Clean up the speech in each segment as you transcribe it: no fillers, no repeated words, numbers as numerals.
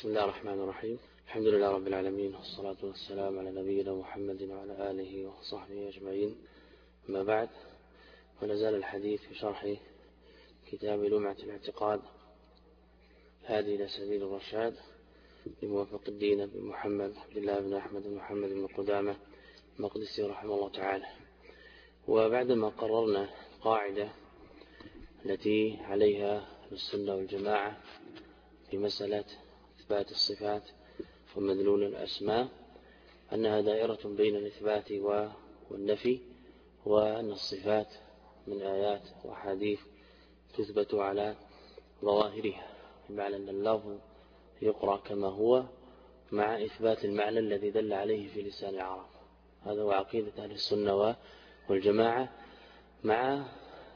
بسم الله الرحمن الرحيم. الحمد لله رب العالمين، والصلاة والسلام على نبينا محمد وعلى آله وصحبه أجمعين. أما بعد، ونزال الحديث في شرح كتاب لمعة الاعتقاد هذه إلى سبيل الرشاد لموفق الدين بن محمد عبد الله بن أحمد بن محمد بن قدامة المقدسي رحمه الله تعالى. وبعدما قررنا القاعدة التي عليها السنة والجماعة في مسألة إثبات الصفات ومدلول الأسماء، أنها دائرة بين الإثبات والنفي، وأن الصفات من آيات وحديث تثبت على ظواهرها، بمعنى أن اللفظ يقرأ كما هو مع إثبات المعنى الذي دل عليه في لسان العرب. هذا هو عقيدة أهل السنة والجماعة، مع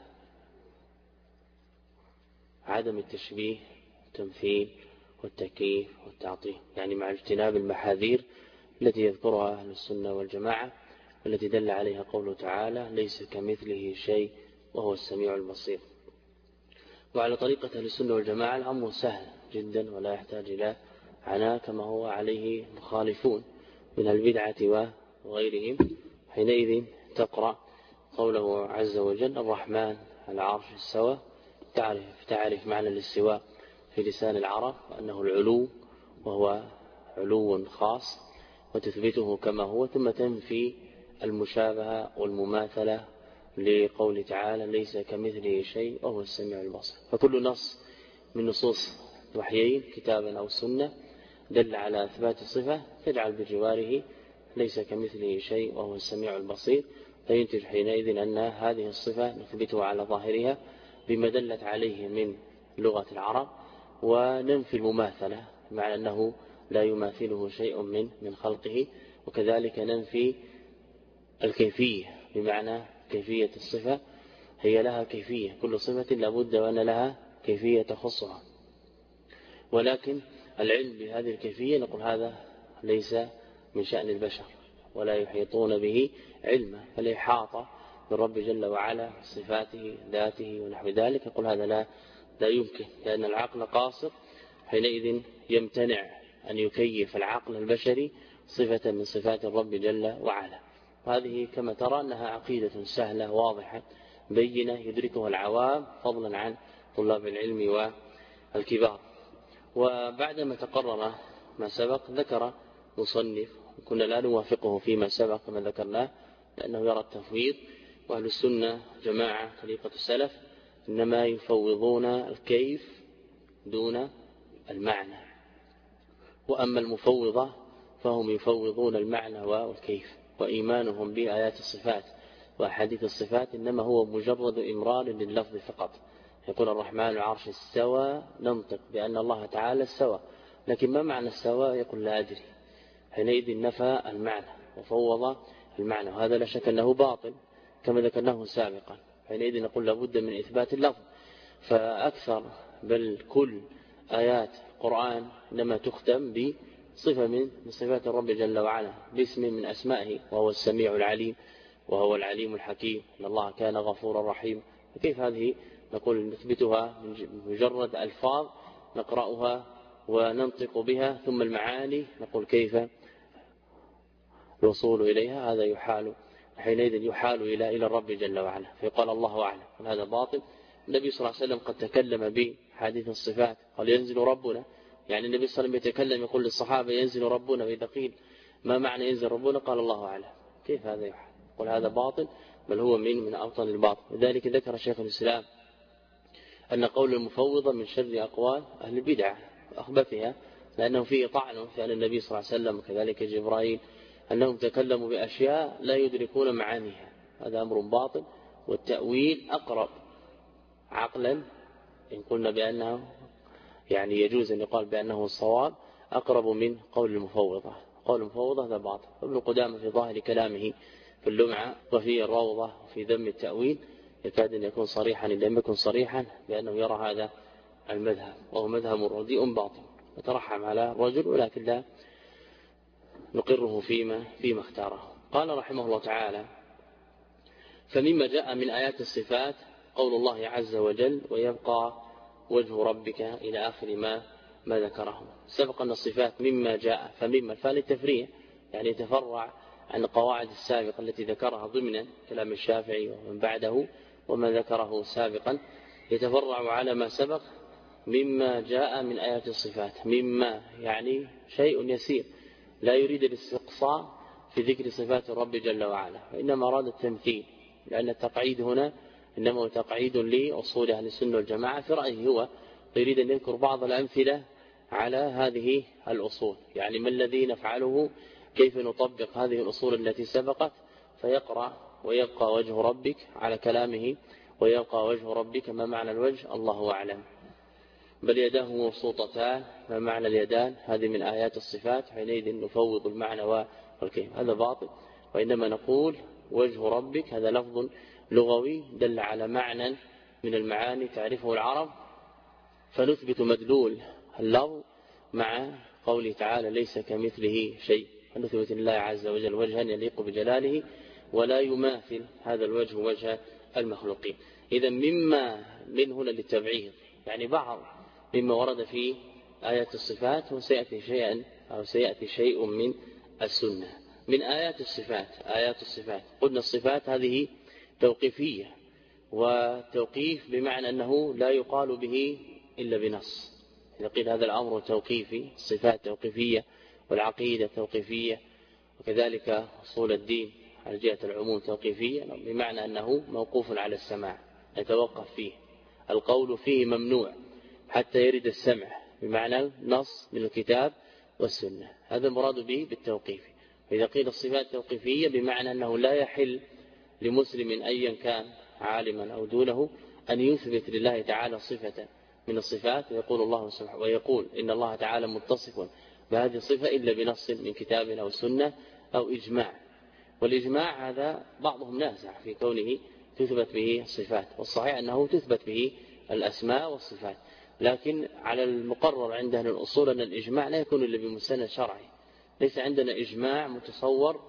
عدم التشبيه والتمثيل والتكييف والتعطيل، يعني مع اجتناب المحاذير التي يذكرها أهل السنة والجماعة، والتي دل عليها قوله تعالى: ليس كمثله شيء وهو السميع البصير. وعلى طريقة أهل السنة والجماعة الأمر سهل جدا ولا يحتاج إلى عناء، كما هو عليه المخالفون من البدعة وغيرهم. حينئذ تقرأ قوله عز وجل: الرحمن على العرش استوى، تعرف معنى الاستواء في لسان العرب وأنه العلو، وهو علو خاص، وتثبته كما هو، ثم تنفي المشابهة والمماثلة لقول تعالى: ليس كمثله شيء وهو السميع البصير. فكل نص من نصوص وحيين كتابا أو سنة دل على إثبات الصفة تجعل بجواره ليس كمثله شيء وهو السميع البصير، فينتج حينئذ أن هذه الصفة نثبتها على ظاهرها بما دلت عليه من لغة العرب، وننفي المماثلة مع أنه لا يماثله شيء من خلقه. وكذلك ننفي الكيفية، بمعنى كيفية الصفة هي لها كيفية، كل صفة لابد وأن لها كيفية تخصها، ولكن العلم بهذه الكيفية نقول هذا ليس من شأن البشر ولا يحيطون به علما. فالإحاطة بالرب جل وعلا صفاته ذاته ونحو ذلك يقول هذا لا يمكن، لأن العقل قاصر، حينئذ يمتنع أن يكيف العقل البشري صفة من صفات الرب جل وعلا. وهذه كما ترى أنها عقيدة سهلة واضحة بينة يدركها العوام، فضلا عن طلاب العلم والكبار. وبعدما تقرر ما سبق ذكر مصنف، كنا لا نوافقه فيما سبق كما ذكرناه، لأنه يرى التفويض، وأهل السنة جماعة طريقة السلف إنما يفوضون الكيف دون المعنى، وأما المفوضة فهم يفوضون المعنى والكيف، وإيمانهم بآيات الصفات وأحاديث الصفات إنما هو مجرد إمرار لللفظ فقط. يقول الرحمن على العرش استوى، ننطق بأن الله تعالى استوى، لكن ما معنى استوى؟ يقول لا أدري. حينئذ نفى المعنى وفوض المعنى، وهذا لا شك أنه باطل كما ذكرناه سابقا. حينئذ نقول لابد من إثبات اللفظ، فأكثر بل كل آيات القرآن لما تختم بصفة من صفات الرب جل وعلا، باسم من أسمائه، وهو السميع العليم وهو العليم الحكيم، إن الله كان غفورا رحيم. فكيف هذه نقول نثبتها من مجرد ألفاظ نقرأها وننطق بها، ثم المعاني نقول كيف الوصول إليها؟ هذا يحال، حينئذ يحال إلى الرب جل وعلا، فيقال الله أعلم. هذا باطل. النبي صلى الله عليه وسلم قد تكلم بحديث الصفات، قال ينزل ربنا، يعني النبي صلى الله عليه وسلم يتكلم يقول للصحابة ينزل ربنا، وإذا قيل ما معنى ينزل ربنا قال الله أعلم. كيف هذا يحال؟ قل هذا باطل، بل هو من أبطل الباطل. لذلك ذكر شيخ الإسلام أن قول المفوضة من شر أقوال أهل البدعة وأخبثها، لأنه فيه طعن في أن النبي صلى الله عليه وسلم وكذلك جبرائيل أنهم تكلموا بأشياء لا يدركون معانيها، هذا أمر باطل. والتأويل أقرب عقلا، إن قلنا بأنه يعني يجوز أن يقال بأنه الصواب، أقرب من قول المفوضة. قول المفوضة هذا باطل. ابن قدامة في ظاهر كلامه في اللمعة وفي الروضة وفي ذم التأويل يكاد أن يكون صريحا، إن لم يكن صريحا، بأنه يرى هذا المذهب، وهو مذهب رديء باطل، وترحم على الرجل، ولكن لا نقره فيما اختاره. قال رحمه الله تعالى: فمما جاء من آيات الصفات قول الله عز وجل: ويبقى وجه ربك إلى آخر ما ما ذكره. سبق أن الصفات مما جاء، فمما الفاء للتفريع، يعني يتفرع عن القواعد السابقة التي ذكرها ضمن كلام الشافعي ومن بعده وما ذكره سابقا، يتفرع على ما سبق مما جاء من آيات الصفات. مما يعني شيء يسير، لا يريد الاستقصاء في ذكر صفات الرب جل وعلا، وإنما أراد التمثيل، لأن التقعيد هنا إنما هو تقعيد لأصول أهل السنة والجماعة في رأيه هو، يريد أن يذكر بعض الأمثلة على هذه الأصول. يعني ما الذي نفعله، كيف نطبق هذه الأصول التي سبقت، فيقرأ ويبقى وجه ربك على كلامه، ويبقى وجه ربك. ما معنى الوجه؟ الله أعلم. بل يداه مبسوطتان، ما معنى اليدان؟ هذه من آيات الصفات، حينئذ نفوض المعنى والكيف، هذا باطل. وإنما نقول وجه ربك، هذا لفظ لغوي دل على معنى من المعاني تعرفه العرب، فنثبت مدلول اللفظ مع قوله تعالى ليس كمثله شيء، فنثبت لله عز وجل وجها يليق بجلاله ولا يماثل هذا الوجه وجه المخلوقين. إذا مما من هنا للتبعيض، يعني بعض مما ورد في آيات الصفات، وسيأتي شيء من السنة. من آيات الصفات قلنا الصفات هذه توقيفية، وتوقيف بمعنى أنه لا يقال به إلا بنص. إذا قيل هذا الأمر توقيفي، الصفات توقيفية، والعقيدة توقيفية، وكذلك أصول الدين على جهة العموم توقيفية، بمعنى أنه موقوف على السماع يتوقف فيه، القول فيه ممنوع حتى يرد السمع، بمعنى نص من الكتاب والسنة، هذا المراد به بالتوقيف. إذا قيل الصفات توقيفية بمعنى أنه لا يحل لمسلم أيا كان عالما أو دونه أن يثبت لله تعالى صفة من الصفات، ويقول إن الله تعالى متصف بهذه الصفة إلا بنص من كتاب أو سنة أو إجماع. والإجماع هذا بعضهم نازع في كونه تثبت به الصفات، والصحيح أنه تثبت به الأسماء والصفات، لكن على المقرر عند أهل الأصول أن الإجماع لا يكون إلا بمستند شرعي. ليس عندنا إجماع متصور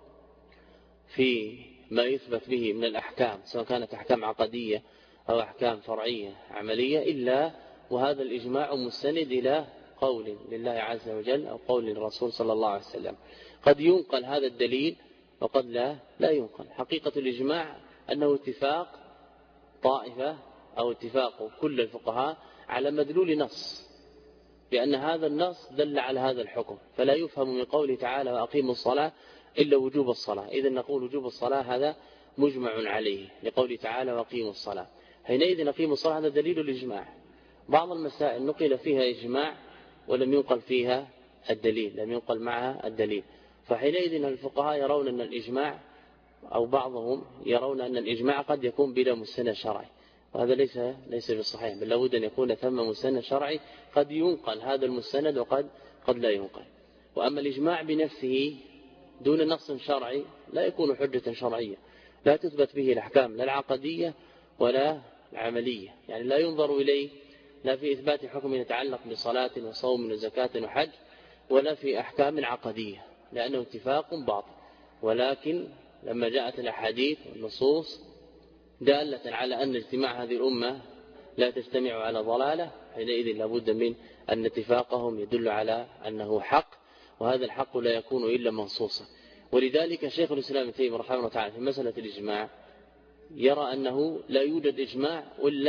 في ما يثبت به من الأحكام، سواء كانت أحكام عقدية أو أحكام فرعية عملية، إلا وهذا الإجماع مستند إلى قول لله عز وجل أو قول للرسول صلى الله عليه وسلم. قد ينقل هذا الدليل وقد لا ينقل. حقيقة الإجماع أنه اتفاق طائفة أو اتفاق كل الفقهاء على مدلول نص، لأن هذا النص دل على هذا الحكم، فلا يفهم من قوله تعالى وأقيموا الصلاة إلا وجوب الصلاة. إذا نقول وجوب الصلاة هذا مجمع عليه لقوله تعالى وأقيموا الصلاة، حينئذ أقيموا الصلاة هذا دليل الإجماع. بعض المسائل نقل فيها إجماع ولم ينقل فيها الدليل، لم ينقل معها الدليل، فحينئذ الفقهاء يرون أن الإجماع، أو بعضهم يرون أن الإجماع قد يكون بلا مستند شرعي، وهذا ليس بالصحيح، بل لابد أن يكون ثم مستند شرعي قد ينقل هذا المستند وقد لا ينقل. وأما الإجماع بنفسه دون نص شرعي لا يكون حجة شرعية، لا تثبت به الأحكام لا العقدية ولا العملية، يعني لا ينظر إليه لا في إثبات حكم يتعلق بصلاة وصوم وزكاة وحج، ولا في أحكام عقدية، لأنه اتفاق باطل. ولكن لما جاءت الأحاديث والنصوص دالة على أن اجتماع هذه الأمة لا تجتمع على ضلالة، حينئذ لابد من أن اتفاقهم يدل على أنه حق، وهذا الحق لا يكون إلا منصوصا. ولذلك شيخ الإسلام ابن تيمية رحمه الله تعالى في مسألة الإجماع يرى أنه لا يوجد إجماع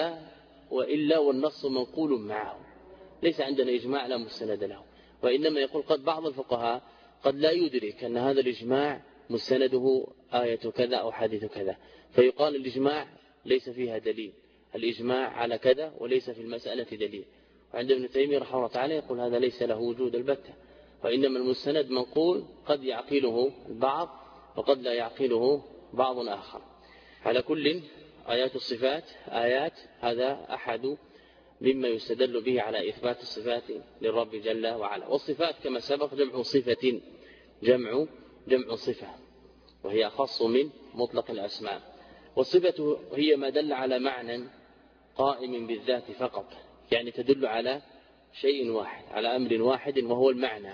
وإلا والنص منقول معه، ليس عندنا إجماع لا مستند له. وإنما يقول قد بعض الفقهاء قد لا يدرك أن هذا الإجماع مستنده آية كذا أو حديث كذا، فيقال الإجماع ليس فيها دليل، الإجماع على كذا وليس في المسألة دليل. وعند ابن تيمية رحمه الله تعالى يقول هذا ليس له وجود البتة، وإنما المستند منقول قد يعقله البعض وقد لا يعقله بعض آخر. على كل آيات الصفات آيات، هذا أحد مما يستدل به على إثبات الصفات للرب جل وعلا. والصفات كما سبق جمع صفة، جمع صفة، وهي أخص من مطلق الأسماء. والصفة هي ما دل على معنى قائم بالذات فقط، يعني تدل على شيء واحد، على أمر واحد وهو المعنى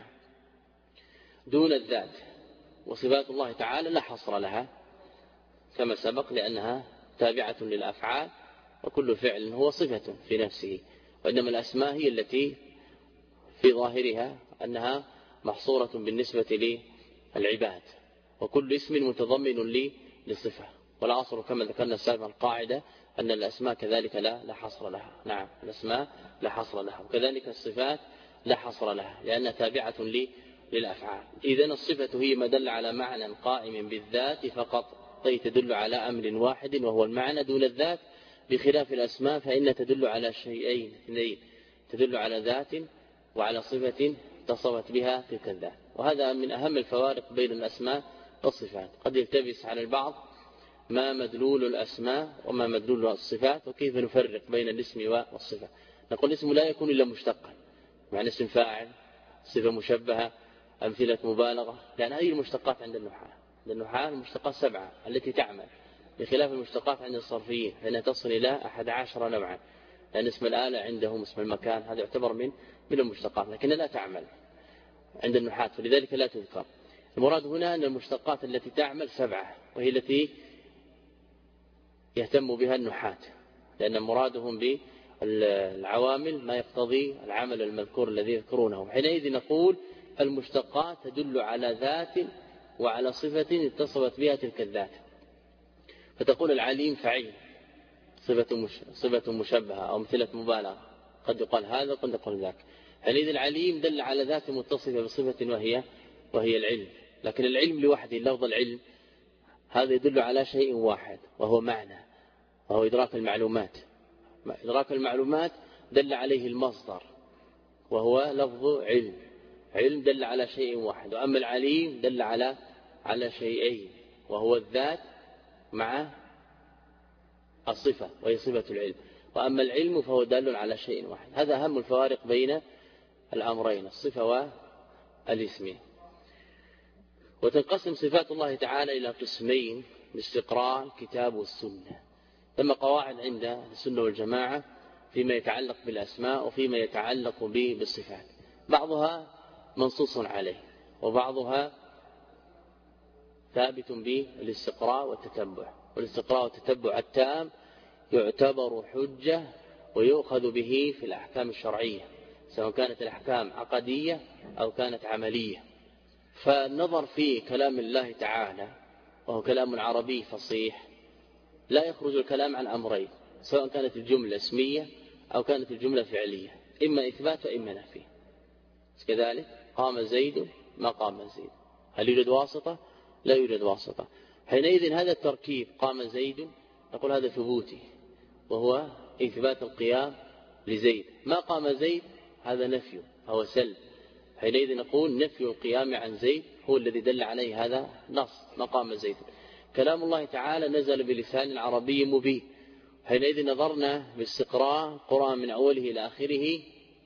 دون الذات. وصفات الله تعالى لا حصر لها كما سبق، لأنها تابعة للأفعال، وكل فعل هو صفة في نفسه، وإنما الأسماء هي التي في ظاهرها أنها محصورة بالنسبة للعباد، وكل اسم متضمن للصفة. والعصر كما ذكرنا سابقا القاعدة أن الأسماء كذلك لا حصر لها. نعم، الأسماء لا حصر لها، وكذلك الصفات لا حصر لها لأنها تابعة للأفعال. إذن الصفة هي ما دل على معنى قائم بالذات فقط، أي تدل على أمر واحد وهو المعنى دون الذات، بخلاف الأسماء فإن تدل على شيئين اثنين، تدل على ذات وعلى صفة اتصفت بها تلك الذات. وهذا من أهم الفوارق بين الأسماء والصفات. قد يلتبس على البعض ما مدلول الأسماء وما مدلول الصفات، وكيف نفرق بين الاسم والصفة. نقول الاسم لا يكون إلا مشتقا، معنى اسم فاعل، صفة مشبهة، أمثلة مبالغة، لأن هذه المشتقات عند النحاة. عند النحاة المشتقات 7 التي تعمل، بخلاف المشتقات عند الصرفيين فإنها تصل إلى 11 نوعا، لأن اسم الآلة عندهم اسم المكان هذا يعتبر من المشتقات، لكن لا تعمل عند النحاة، فلذلك لا تذكر. المراد هنا أن المشتقات التي تعمل 7، وهي التي يهتم بها النحاة، لأن مرادهم بالعوامل ما يقتضي العمل المذكور الذي يذكرونه. حينئذ نقول المشتقات تدل على ذات وعلى صفة اتصفت بها تلك الذات. فتقول العليم فعيل، صفة مشبهة أو أمثلة مبالغة، قد يقال هذا وقد يقال ذاك. حينئذ العليم دل على ذات متصفة بصفة وهي العلم، لكن العلم لوحده، لفظ العلم هذا يدل على شيء واحد وهو معنى، وهو إدراك المعلومات. إدراك المعلومات دل عليه المصدر وهو لفظ علم دل على شيء واحد. وأما العليم دل على شيئين، وهو الذات مع الصفة وهي صفة العلم. وأما العلم فهو دال على شيء واحد. هذا أهم الفوارق بين الأمرين، الصفة والاسم. وتنقسم صفات الله تعالى إلى قسمين: الاستقراء، الكتاب والسنة. ثم قواعد عند السنة والجماعة فيما يتعلق بالأسماء وفيما يتعلق بالصفات، بعضها منصوص عليه وبعضها ثابت بالاستقراء والتتبع. والاستقراء والتتبع التام يعتبر حجة ويؤخذ به في الأحكام الشرعية، سواء كانت الأحكام عقدية أو كانت عملية. فالنظر في كلام الله تعالى وهو كلام عربي فصيح لا يخرج الكلام عن أمرين، سواء كانت الجملة اسمية أو كانت الجملة فعلية، إما إثبات وإما نفي. كذلك قام زيد ما قام زيد، هل يوجد واسطة؟ لا يوجد واسطة. حينئذ هذا التركيب قام زيد نقول هذا ثبوتي وهو إثبات القيام لزيد. ما قام زيد هذا نفي، هو سلب. حينئذ نقول نفي القيام عن زيد هو الذي دل عليه هذا نص، ما قام زيد. كلام الله تعالى نزل بلسان عربي مبين. حينئذ نظرنا باستقراء قرآن من أوله إلى آخره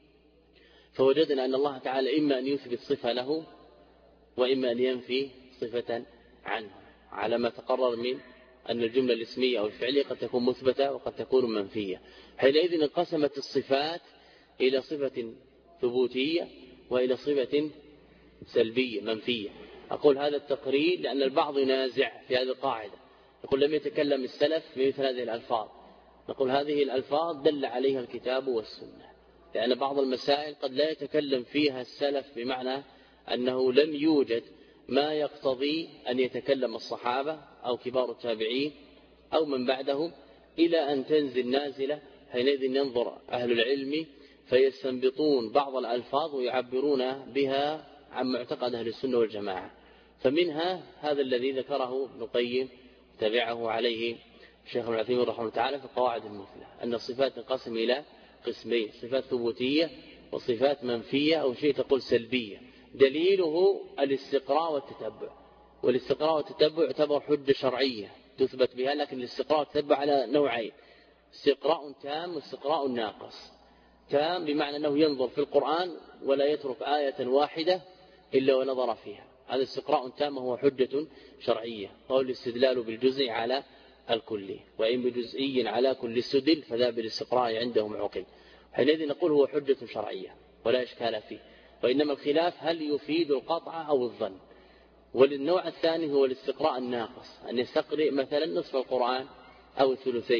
فوجدنا أن الله تعالى إما أن يثبت صفة له وإما أن ينفي صفة عنه، على ما تقرر من أن الجملة الاسمية أو الفعلية قد تكون مثبتة وقد تكون منفية. حينئذ انقسمت الصفات إلى صفة ثبوتية وإلى صفة سلبية منفية. أقول هذا التقرير لأن البعض ينازع في هذه القاعدة، يقول لم يتكلم السلف بمثل هذه الألفاظ. نقول هذه الألفاظ دل عليها الكتاب والسنة، لأن بعض المسائل قد لا يتكلم فيها السلف بمعنى أنه لم يوجد ما يقتضي أن يتكلم الصحابة أو كبار التابعين أو من بعدهم إلى أن تنزل نازلة. حينئذ ينظر أهل العلم فيستنبطون بعض الألفاظ ويعبرون بها عن معتقد أهل السنة والجماعة. فمنها هذا الذي ذكره ابن القيم تبعه عليه الشيخ ابن عثيمين رحمه الله تعالى في القواعد المثلى، أن الصفات تنقسم إلى قسمين: صفات ثبوتية وصفات منفية أو شيء تقول سلبية. دليله الاستقراء والتتبع، والاستقراء والتتبع يعتبر حجة شرعية تثبت بها، لكن الاستقراء والتتبع على نوعين: استقراء تام واستقراء ناقص. تام بمعنى أنه ينظر في القرآن ولا يترك آية واحدة إلا ونظر فيها، هذا استقراء تام وهو حجة شرعية. وهو الاستدلال بالجزء على الكلي، وإن بجزئي على كل استدل فذا بالاستقراء عندهم عقل. حينئذ نقول هو حجة شرعية ولا إشكال فيه، وإنما الخلاف هل يفيد القطع أو الظن. والنوع الثاني هو الاستقراء الناقص، أن يستقرئ مثلا نصف القرآن أو الثلثين،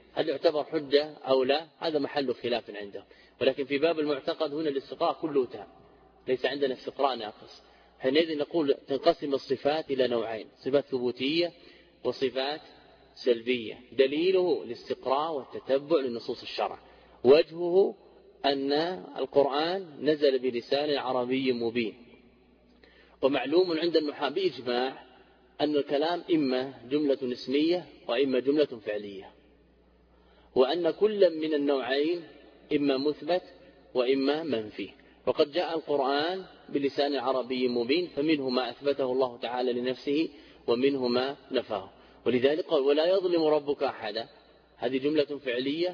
هل يعتبر حجة أو لا؟ هذا محل خلاف عندهم. ولكن في باب المعتقد هنا الاستقراء كله تام، ليس عندنا استقراء ناقص. حينئذ نقول تنقسم الصفات إلى نوعين: صفات ثبوتية وصفات سلبية. دليله الاستقراء والتتبع لنصوص الشرع. وجهه أن القرآن نزل بلسان عربي مبين. ومعلوم عند النحاة بإجماع أن الكلام إما جملة اسمية وإما جملة فعلية، وأن كل من النوعين إما مثبت وإما منفي. وقد جاء القرآن بلسان عربي مبين، فمنه ما أثبته الله تعالى لنفسه ومنه ما نفاه. ولذلك قال: ولا يظلم ربك أحدا. هذه جملة فعلية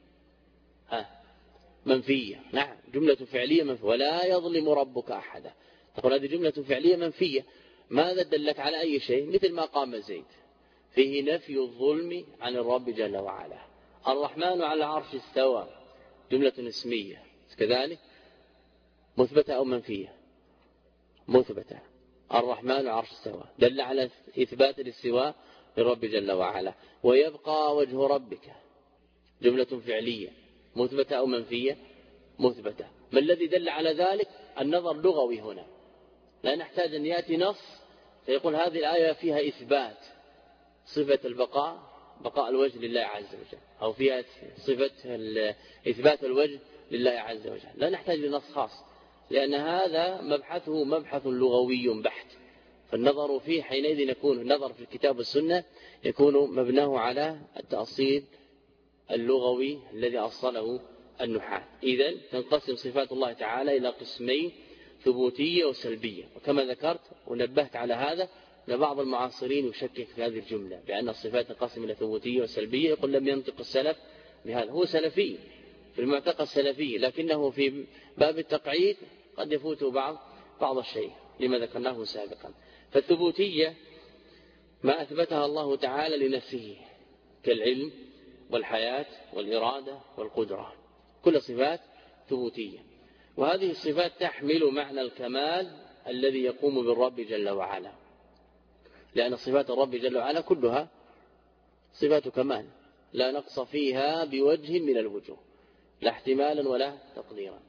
منفية. نعم، جملة فعلية منفية. ولا يظلم ربك أحدا، تقول هذه جملة فعلية منفية. ماذا دلت على أي شيء؟ مثل ما قام زيد، فيه نفي الظلم عن الرب جل وعلا. الرحمن على العرش استوى، جملة اسمية كذلك، مثبتة أو منفية؟ مثبتة. الرحمن على العرش استوى دل على إثبات الاستواء للرب جل وعلا. ويبقى وجه ربك، جملة فعلية، مثبتة أو منفية؟ مثبتة. ما الذي دل على ذلك؟ النظر لغوي هنا، لا نحتاج أن يأتي نص فيقول هذه الآية فيها إثبات صفة البقاء، بقاء الوجه لله عز وجل، أو فيها صفة إثبات الوجه لله عز وجل. لا نحتاج لنص خاص، لأن هذا مبحثه مبحث لغوي بحت. فالنظر فيه حينئذ يكون النظر في الكتاب والسنة يكون مبناه على التأصيل اللغوي الذي أصله النحاة. إذن تنقسم صفات الله تعالى إلى قسمين: ثبوتية وسلبية. وكما ذكرت ونبهت على هذا أن بعض المعاصرين يشكك في هذه الجملة بأن الصفات تنقسم إلى ثبوتية وسلبية، يقول لم ينطق السلف بهذا. هو سلفي في المعتقد السلفي، لكنه في باب التقعيد قد يفوته بعض الشيء لما ذكرناه سابقا. فالثبوتية ما أثبتها الله تعالى لنفسه كالعلم والحياة والإرادة والقدرة، كل صفات ثبوتية. وهذه الصفات تحمل معنى الكمال الذي يقوم بالرب جل وعلا، لأن صفات الرب جل وعلا كلها صفات كمال لا نقص فيها بوجه من الوجوه، لا احتمالا ولا تقديرا.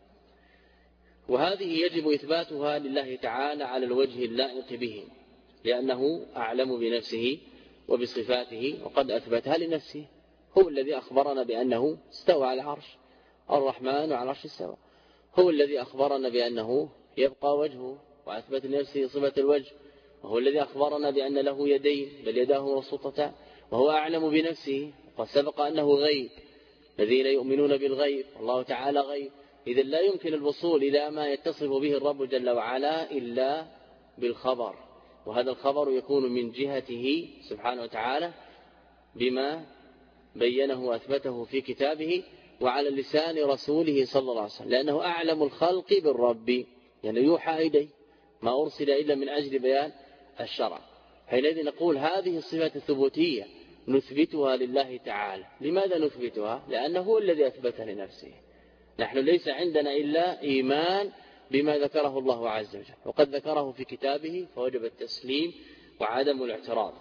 وهذه يجب إثباتها لله تعالى على الوجه اللائق به، لأنه أعلم بنفسه وبصفاته، وقد أثبتها لنفسه. هو الذي أخبرنا بأنه استوى على العرش، الرحمن على العرش استوى. هو الذي أخبرنا بأنه يبقى وجهه وأثبت لنفسه صفة الوجه. وهو الذي أخبرنا بأن له يدين بل يداه مبسوطتان. وهو أعلم بنفسه، وقد سبق أنه غيب، الذين يؤمنون بالغيب، الله تعالى غيب. إذن لا يمكن الوصول إلى ما يتصف به الرب جل وعلا إلا بالخبر، وهذا الخبر يكون من جهته سبحانه وتعالى بما بينه وأثبته في كتابه وعلى لسان رسوله صلى الله عليه وسلم، لأنه أعلم الخلق بالرب، يعني يوحى إليه، ما أرسل إلا من أجل بيان الشرع. حينئذ نقول هذه الصفات الثبوتية نثبتها لله تعالى. لماذا نثبتها؟ لأنه هو الذي أثبتها لنفسه. نحن ليس عندنا إلا إيمان بما ذكره الله عز وجل، وقد ذكره في كتابه فوجب التسليم وعدم الاعتراض،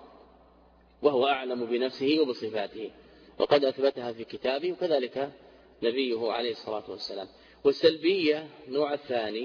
وهو أعلم بنفسه وبصفاته، وقد أثبتها في كتابه، وكذلك نبيه عليه الصلاة والسلام. والسلبية نوع الثاني،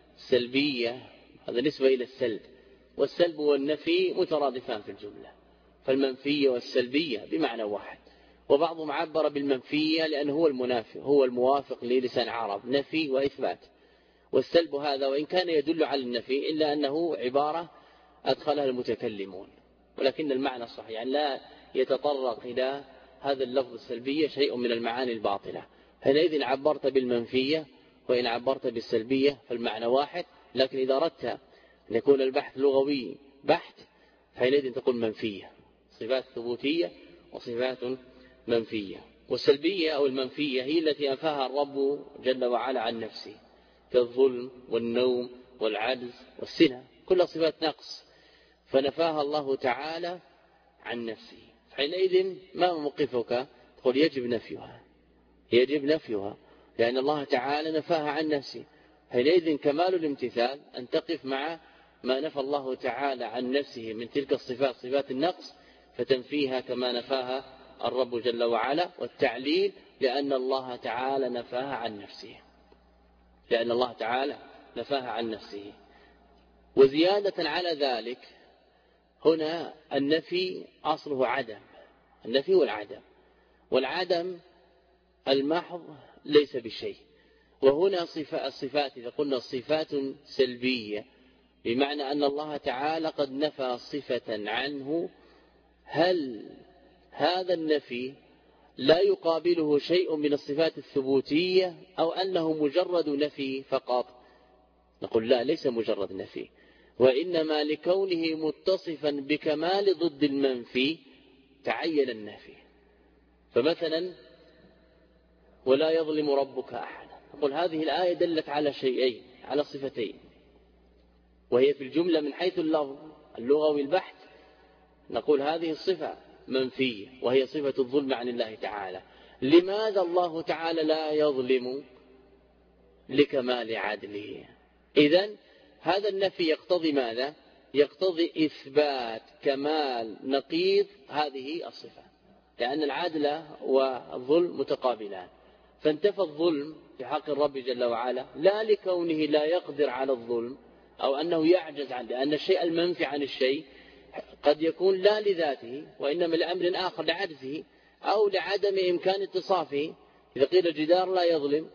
سلبية هذا نسبة إلى السلب، والسلب والنفي مترادفان في الجملة، فالمنفية والسلبية بمعنى واحد. وبعضهم عبر بالمنفية لأنه هو المنافي، هو الموافق للسان عرب، نفي وإثبات. والسلب هذا وإن كان يدل على النفي إلا أنه عبارة أدخلها المتكلمون، ولكن المعنى صحيح، يعني لا يتطرق إلى هذا اللفظ السلبية شيء من المعاني الباطلة. حينئذ عبرت بالمنفية وإن عبرت بالسلبية فالمعنى واحد. لكن إذا أردت أن يكون البحث لغوي بحث حينئذ تقول منفية، صفات ثبوتية وصفات منفية. والسلبية أو المنفية هي التي أنفاها الرب جل وعلا عن نفسه، كالظلم والنوم والعجز والسنة، كل صفات نقص فنفاها الله تعالى عن نفسه. حينئذ ما موقفك؟ تقول يجب نفيها، يجب نفيها، لأن الله تعالى نفاها عن نفسه. حينئذ كمال الامتثال أن تقف مع ما نفى الله تعالى عن نفسه من تلك الصفات، صفات النقص، فتنفيها كما نفاها الرب جل وعلا، والتعليل لأن الله تعالى نفاها عن نفسه، لأن الله تعالى نفاها عن نفسه. وزيادة على ذلك هنا النفي أصله عدم، النفي والعدم، والعدم المحض ليس بشيء. وهنا الصفات إذا قلنا صفات سلبية بمعنى أن الله تعالى قد نفى صفة عنه، هل هذا النفي لا يقابله شيء من الصفات الثبوتية أو أنه مجرد نفي فقط؟ نقول لا، ليس مجرد نفي، وإنما لكونه متصفا بكمال ضد المنفي تعين النفي. فمثلا ولا يظلم ربك أحدا، نقول هذه الآية دلت على شيئين، على صفتين، وهي في الجملة من حيث اللفظ اللغوي البحث نقول هذه الصفة منفية وهي صفة الظلم عن الله تعالى. لماذا الله تعالى لا يظلم؟ لكمال عدله. إذن هذا النفي يقتضي ماذا؟ يقتضي إثبات كمال نقيض هذه الصفة، لأن العدل والظلم متقابلان. فانتفى الظلم في حق الرب جل وعلا لا لكونه لا يقدر على الظلم أو أنه يعجز عنه، لأن الشيء المنفي عن الشيء قد يكون لا لذاته وإنما لأمر آخر، لعجزه أو لعدم إمكان اتصافه. إذا قيل الجدار لا يظلم،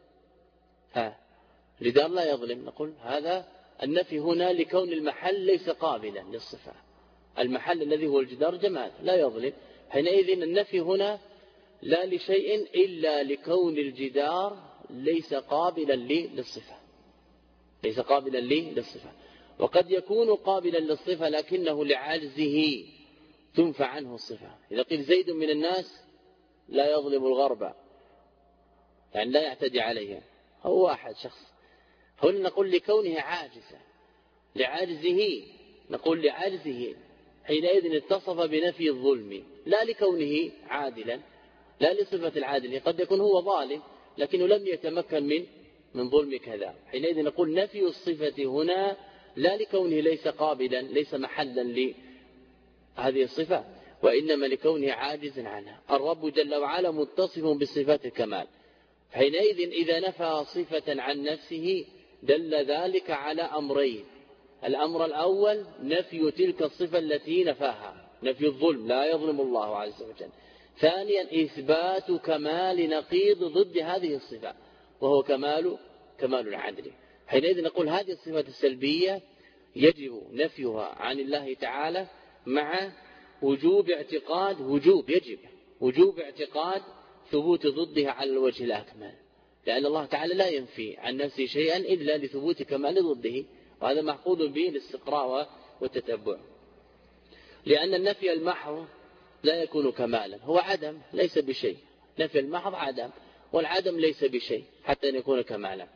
جدار لا يظلم، نقول هذا النفي هنا لكون المحل ليس قابلا للصفة، المحل الذي هو الجدار جماد لا يظلم. حينئذ النفي هنا لا لشيء إلا لكون الجدار ليس قابلا للصفة، ليس قابلا للصفة. وقد يكون قابلا للصفة لكنه لعجزه تنفى عنه الصفة. إذا قيل زيد من الناس لا يظلم الغرب، يعني لا يعتدي عليها، هو واحد شخص، هنا نقول لكونه عاجزا، لعجزه، نقول لعجزه، حينئذ اتصف بنفي الظلم لا لكونه عادلا، لا لصفة العادل. قد يكون هو ظالم لكنه لم يتمكن من ظلم كذا، حينئذ نقول نفي الصفة هنا لا لكونه ليس قابلا، ليس محلا لهذه الصفة، وإنما لكونه عاجز عنها. الرب جل وعلا متصف بصفات الكمال، حينئذ إذا نفى صفة عن نفسه دل ذلك على أمرين. الأمر الأول نفي تلك الصفة التي نفاها، نفي الظلم، لا يظلم الله عز وجل. ثانيا إثبات كمال نقيض ضد هذه الصفة وهو كمال العدل. حينئذ نقول هذه الصفة السلبية يجب نفيها عن الله تعالى مع وجوب اعتقاد وجوب اعتقاد ثبوت ضدها على الوجه الأكمل، لأن الله تعالى لا ينفي عن نفسه شيئا إلا لثبوت كمال ضده، وهذا محفوظ به للاستقراء والتتبع. لأن النفي المحض لا يكون كمالا، هو عدم ليس بشيء، نفي المحض عدم، والعدم ليس بشيء حتى أن يكون كمالا.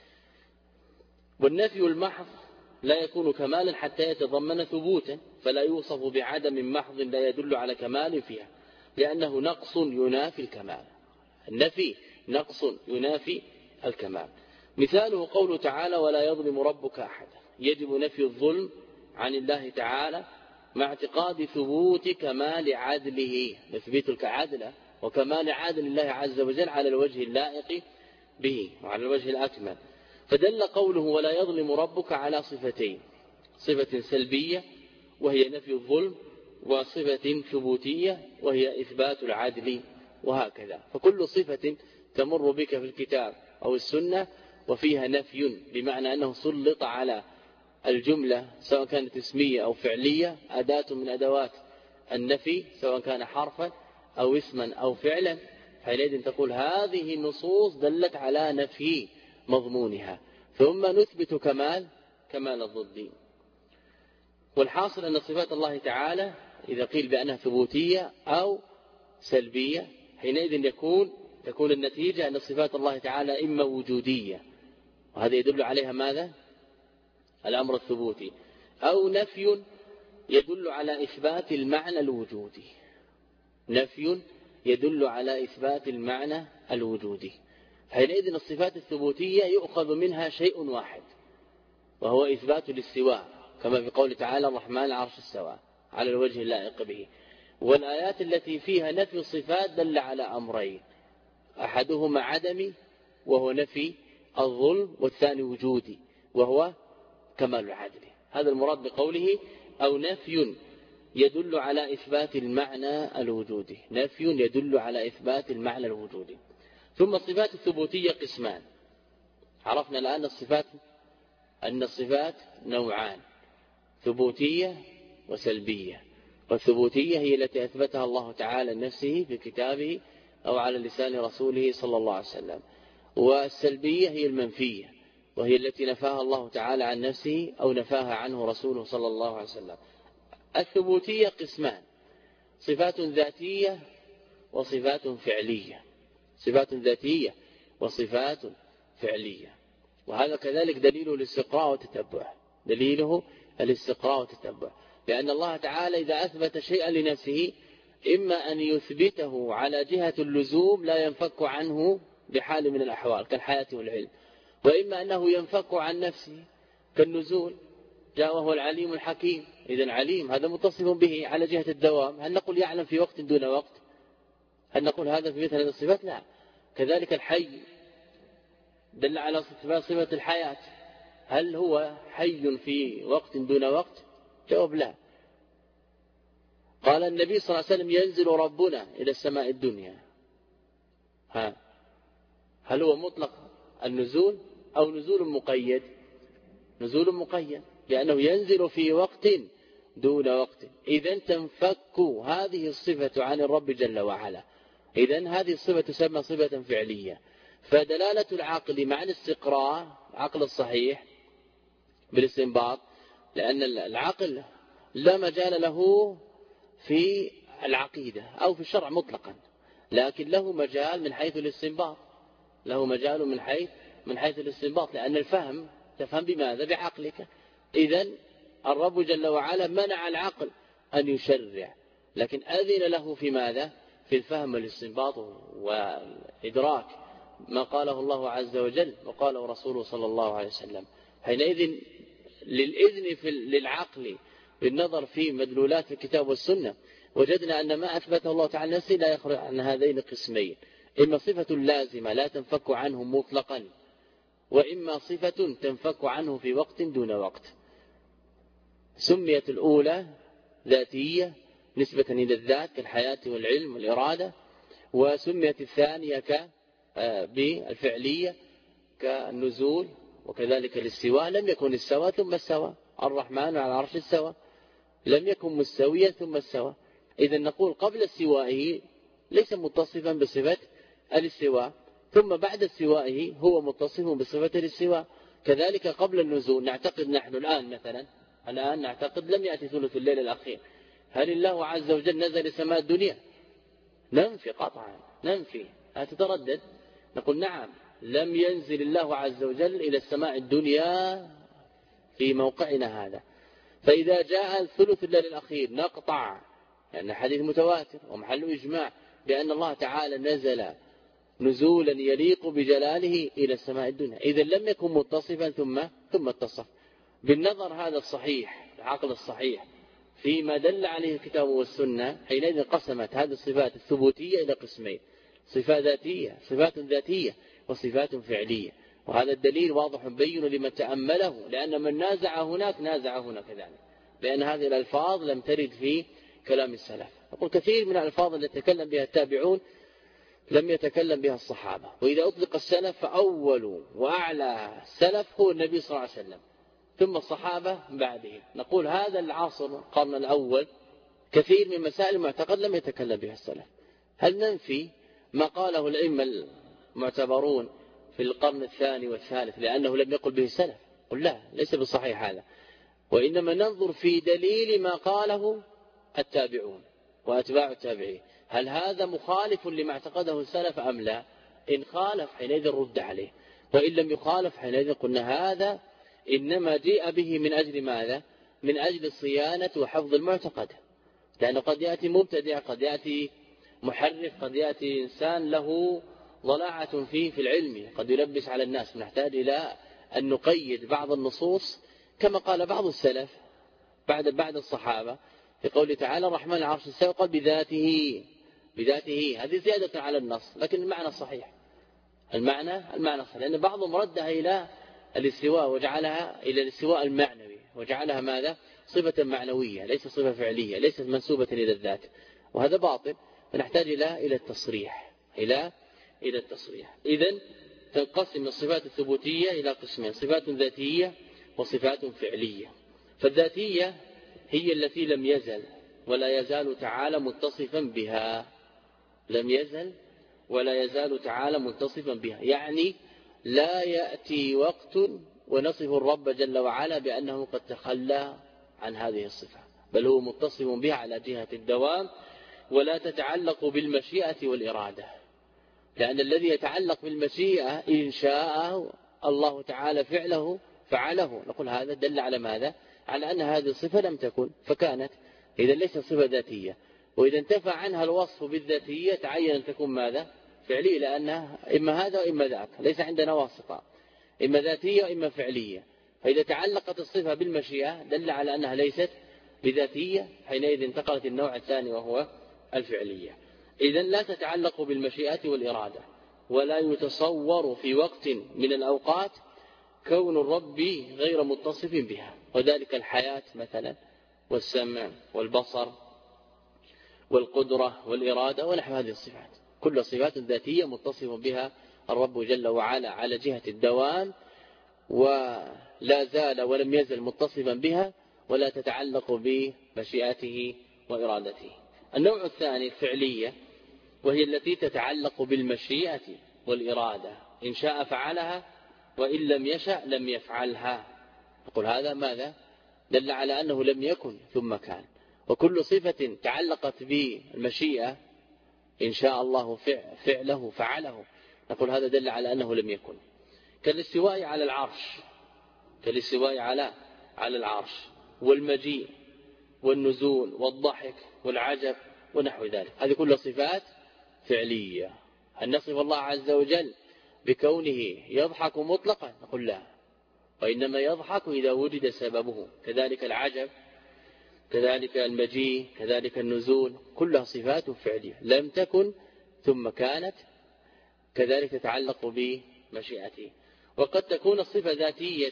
والنفي المحض لا يكون كمالا حتى يتضمن ثبوتا، فلا يوصف بعدم محض لا يدل على كمال فيها، لأنه نقص ينافي الكمال. النفي نقص ينافي الكمال. مثاله قوله تعالى ولا يظلم ربك أحدا. يجب نفي الظلم عن الله تعالى مع اعتقاد ثبوت كمال عدله، نثبت العدل وكمال عدل الله عز وجل على الوجه اللائق به وعلى الوجه الأكمل. فدل قوله ولا يظلم ربك على صفتين، صفة سلبية وهي نفي الظلم، وصفة ثبوتية وهي إثبات العدل، وهكذا. فكل صفة تمر بك في الكتاب أو السنة وفيها نفي بمعنى أنه سلط على الجملة سواء كانت اسمية أو فعلية أداة من أدوات النفي، سواء كان حرفا أو اسما أو فعلا، حينئذ تقول هذه النصوص دلت على نفي مضمونها، ثم نثبت كمال الضد. والحاصل أن صفات الله تعالى إذا قيل بأنها ثبوتية أو سلبية حينئذ تكون النتيجة أن صفات الله تعالى إما وجودية، وهذا يدل عليها ماذا؟ الأمر الثبوتي، أو نفي يدل على إثبات المعنى الوجودي، نفي يدل على إثبات المعنى الوجودي. حينئذ الصفات الثبوتية يؤخذ منها شيء واحد وهو إثبات الاستواء، كما في قول تعالى الرحمن العرش استوى على الوجه اللائق به. والآيات التي فيها نفي الصفات دل على أمرين: أحدهما عدمي وهو نفي الظلم، والثاني وجودي وهو كمال العدل. هذا المراد بقوله أو نفي يدل على إثبات المعنى الوجودي، نفي يدل على إثبات المعنى الوجودي. ثم الصفات الثبوتية قسمان. عرفنا الآن أن الصفات نوعان: ثبوتية وسلبية. والثبوتية هي التي أثبتها الله تعالى لنفسه في كتابه أو على لسان رسوله صلى الله عليه وسلم. والسلبية هي المنفية، وهي التي نفاها الله تعالى عن نفسه أو نفاها عنه رسوله صلى الله عليه وسلم. الثبوتية قسمان: صفات ذاتية وصفات فعلية. صفات ذاتية وصفات فعلية. وهذا كذلك دليله الاستقراء والتتبع، دليله الاستقراء والتتبع، لأن الله تعالى إذا أثبت شيئا لنفسه إما أن يثبته على جهة اللزوم لا ينفك عنه بحال من الأحوال كالحياة والعلم، وإما أنه ينفك عن نفسه كالنزول، جاء وهو العليم الحكيم. إذن عليم هذا متصف به على جهة الدوام. هل نقول يعلم في وقت دون وقت؟ هل نقول هذا في مثل هذه الصفات؟ لا. كذلك الحي دل على صفة الحياة، هل هو حي في وقت دون وقت؟ جواب لا. قال النبي صلى الله عليه وسلم ينزل ربنا إلى السماء الدنيا، هل هو مطلق النزول أو نزول مقيد؟ نزول مقيد، لأنه ينزل في وقت دون وقت. إذن تنفك هذه الصفة عن الرب جل وعلا. إذن هذه الصفة تسمى صفة فعلية. فدلالة العقل مع الاستقراء، عقل الصحيح بالاستنباط، لأن العقل لا مجال له في العقيدة أو في الشرع مطلقا، لكن له مجال من حيث الاستنباط، له مجال من حيث الاستنباط، لأن الفهم تفهم بماذا؟ بعقلك. إذن الرب جل وعلا منع العقل أن يشرع، لكن أذن له في ماذا؟ في الفهم والاستنباط والإدراك ما قاله الله عز وجل وقاله رسوله صلى الله عليه وسلم. حينئذ للإذن للعقل بالنظر في مدلولات الكتاب والسنة وجدنا أن ما أثبته الله تعالى نفسه لا يخرج عن هذين القسمين: إما صفة لازمة لا تنفك عنه مطلقا، وإما صفة تنفك عنه في وقت دون وقت. سميت الأولى ذاتية نسبة إلى الذات كالحياة والعلم والإرادة، وسميت الثانية بالفعلية كالنزول وكذلك الاستواء. لم يكن السواء ثم السواء، الرحمن على العرش استوى، لم يكن مستويا ثم استوى. إذا نقول قبل استوائه ليس متصفا بصفة الاستواء، ثم بعد استوائه هو متصف بصفة الاستواء. كذلك قبل النزول نعتقد نحن الآن مثلا نعتقد لم يأتي ثلث الليل الأخير، هل الله عز وجل نزل سماء الدنيا؟ ننفي قطعا، ننفي، تتردد. نقول نعم، لم ينزل الله عز وجل إلى السماء الدنيا في موقعنا هذا. فإذا جاء ثلث الليل الأخير نقطع، لأن حديث متواتر ومحل إجماع بأن الله تعالى نزل نزولا يليق بجلاله إلى السماء الدنيا. إذا لم يكن متصفا ثم اتصف. بالنظر هذا الصحيح، العقل الصحيح فيما دل عليه الكتاب والسنة، حينئذ قسمت هذه الصفات الثبوتية إلى قسمين: صفات ذاتية وصفات فعلية. وهذا الدليل واضح بين لمن تأمله، لأن من نازع هناك نازع هنا كذلك، لأن هذه الألفاظ لم ترد في كلام السلف. أقول كثير من الألفاظ التي يتكلم بها التابعون لم يتكلم بها الصحابة. وإذا أطلق السلف فأول وأعلى سلف هو النبي صلى الله عليه وسلم، ثم الصحابة بعده. نقول هذا العصر القرن الأول كثير من مسائل المعتقد لم يتكلم بها السلف. هل ننفي ما قاله الأئمة المعتبرون في القرن الثاني والثالث لأنه لم يقل به السلف؟ قل لا، ليس بالصحيح هذا، وإنما ننظر في دليل ما قاله التابعون وأتباع التابعين، هل هذا مخالف لما اعتقده السلف أم لا؟ إن خالف حينئذ رد عليه، وإن لم يخالف حينئذ قلنا هذا إنما جاء به من أجل ماذا؟ من أجل الصيانة وحفظ المعتقد، لأنه قد يأتي مبتدع، قد يأتي محرف، قد يأتي إنسان له ضلاعة في العلم، قد يلبس على الناس. نحتاج إلى أن نقيد بعض النصوص كما قال بعض السلف بعد الصحابة، لقوله تعالى الرحمن العرش استوى قال بذاته هذه زيادة على النص، لكن المعنى صحيح، المعنى صحيح، لأن بعضهم ردها إلى الاستواء وجعلها إلى الاستواء المعنوي، وجعلها ماذا؟ صفة معنوية ليس صفة فعلية، ليست منسوبة إلى الذات، وهذا باطل، فنحتاج إلى التصريح إذن تنقسم الصفات الثبوتية إلى قسمين: صفات ذاتية وصفات فعلية. فالذاتية هي التي لم يزل ولا يزال تعالى متصفا بها، لم يزل ولا يزال تعالى متصفا بها، يعني لا يأتي وقت ونصف الرب جل وعلا بأنه قد تخلى عن هذه الصفة، بل هو متصف بها على جهة الدوام، ولا تتعلق بالمشيئة والإرادة، لأن الذي يتعلق بالمشيئة إن شاء الله تعالى فعله، نقول هذا دل على ماذا؟ على أن هذه الصفة لم تكن فكانت، إذا ليست صفة ذاتية، وإذا انتفى عنها الوصف بالذاتية تعين أن تكون ماذا؟ فعلية، لأنها إما هذا وإما ذاك، ليس عندنا واسطة، إما ذاتية وإما فعلية، فإذا تعلقت الصفة بالمشيئة دل على أنها ليست بذاتية، حينئذ انتقلت النوع الثاني وهو الفعلية. إذن لا تتعلق بالمشيئة والإرادة، ولا يتصور في وقت من الأوقات كون الرب غير متصف بها، وذلك الحياة مثلا والسمع والبصر والقدرة والإرادة ونحو هذه الصفات، كل صفات ذاتية متصف بها الرب جل وعلا على جهة الدوام، ولا زال ولم يزل متصفا بها، ولا تتعلق بمشيئته وإرادته. النوع الثاني الفعلية، وهي التي تتعلق بالمشيئة والإرادة، إن شاء فعلها وإن لم يشأ لم يفعلها، نقول هذا ماذا؟ دل على أنه لم يكن ثم كان، وكل صفة تعلقت بالمشيئة إن شاء الله فعله فعله، نقول هذا دل على أنه لم يكن، كالاستواء على العرش والمجيء والنزول والضحك والعجب ونحو ذلك، هذه كلها صفات فعلية. أن نصف الله عز وجل بكونه يضحك مطلقا نقول لا، وإنما يضحك إذا وجد سببه، كذلك العجب، كذلك المجيء، كذلك النزول، كلها صفات فعلية لم تكن ثم كانت، كذلك تتعلق بمشيئته. وقد تكون الصفة ذاتية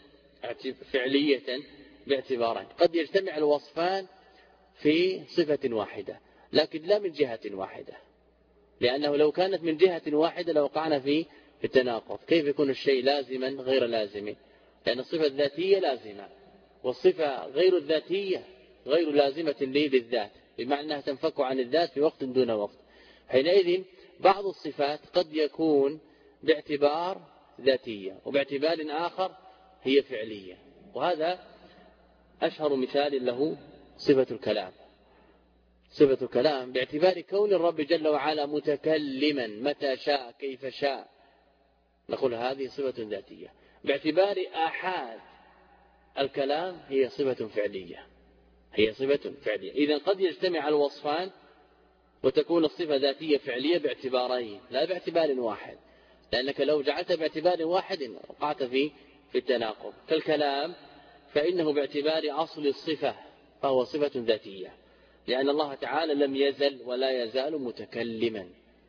فعلية باعتبارين، قد يجتمع الوصفان في صفة واحدة لكن لا من جهة واحدة، لأنه لو كانت من جهة واحدة لوقعنا في التناقض. كيف يكون الشيء لازما غير لازم؟ لأن الصفة الذاتية لازمة، والصفة غير الذاتية غير لازمة للذات، بمعنى أنها تنفك عن الذات في وقت دون وقت. حينئذ بعض الصفات قد يكون باعتبار ذاتية وباعتبار آخر هي فعلية، وهذا أشهر مثال له صفة الكلام. صفة الكلام باعتبار كون الرب جل وعلا متكلما متى شاء كيف شاء، نقول هذه صفة ذاتية. باعتبار آحاد الكلام هي صفة فعلية، إذن قد يجتمع الوصفان وتكون الصفة ذاتية فعلية باعتبارين لا باعتبار واحد، لأنك لو جعلت باعتبار واحد وقعت في التناقض. كالكلام فإنه باعتبار أصل الصفة فهو صفة ذاتية، لأن الله تعالى لم يزل ولا يزال متكلما،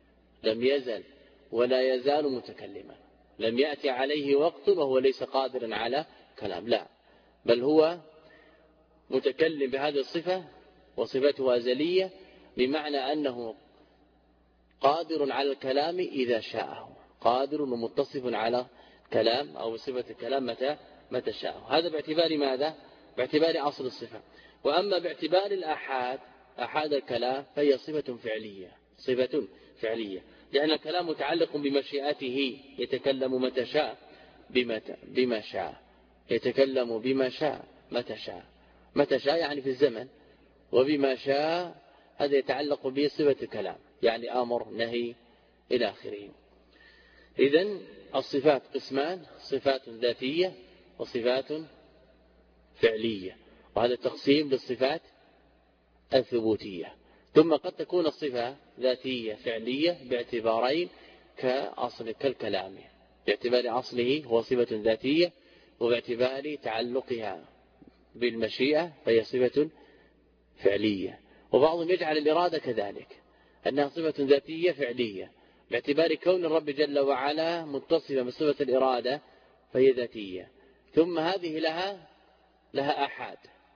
لم يأتي عليه وقت وهو ليس قادرا على كلام، لا، بل هو متكلم بهذه الصفة وصفته أزلية، بمعنى أنه قادر على الكلام إذا شاءه، قادر ومتصف على كلام أو صفة الكلام متى شاءه. هذا باعتبار ماذا؟ باعتبار أصل الصفة. وأما باعتبار أحاد الكلام فهي صفة فعلية، لأن الكلام متعلق بمشيئته، يتكلم متى شاء بما شاء، يتكلم بما شاء متى شاء يعني في الزمن، وبما شاء هذا يتعلق بصفة الكلام، يعني أمر نهي إلى آخره. إذن الصفات قسمان: صفات ذاتية وصفات فعلية، وهذا التقسيم للصفات الثبوتية. ثم قد تكون الصفة ذاتية فعلية باعتبارين كالكلام، باعتبار أصله هو صفة ذاتية، وباعتبار تعلقها بالمشيئة فهي صفة فعلية. وبعضهم يجعل الإرادة كذلك أنها صفة ذاتية فعلية، باعتبار كون الرب جل وعلا متصفا بصفة الإرادة فهي ذاتية. ثم هذه لها آحاد،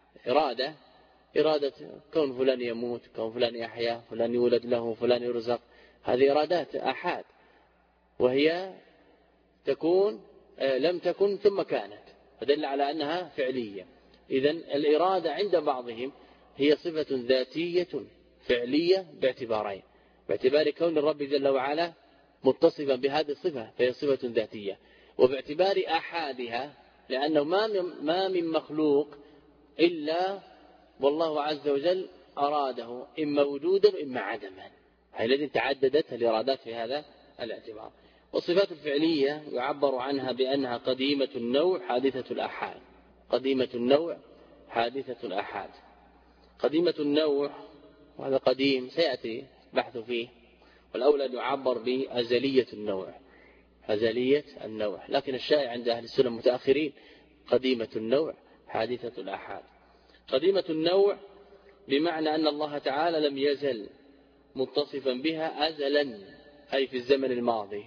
إرادة كون فلان يموت، كون فلان يحيا، فلان يولد له، فلان يرزق، هذه إرادات آحاد، وهي تكون لم تكن ثم كانت، فدل على أنها فعلية. إذن الإرادة عند بعضهم هي صفة ذاتية فعلية باعتبارين: باعتبار كون الرب جل وعلا متصفا بهذه الصفة فهي صفة ذاتية، وباعتبار آحادها لأنه ما من مخلوق إلا والله عز وجل أراده إما وجودا وإما عدما، حينئذ تعددت الإرادات في هذا الاعتبار. والصفات الفعلية يعبر عنها بأنها قديمة النوع حادثة الآحاد. قديمة النوع حادثة الآحاد. قديمة النوع، وهذا قديم سيأتي بحث فيه، والأولى أن يعبر بأزلية النوع، أزلية النوع، لكن الشائع عند أهل السنة المتأخرين قديمة النوع حادثة الآحاد. قديمة النوع بمعنى أن الله تعالى لم يزل متصفا بها أزلا، أي في الزمن الماضي،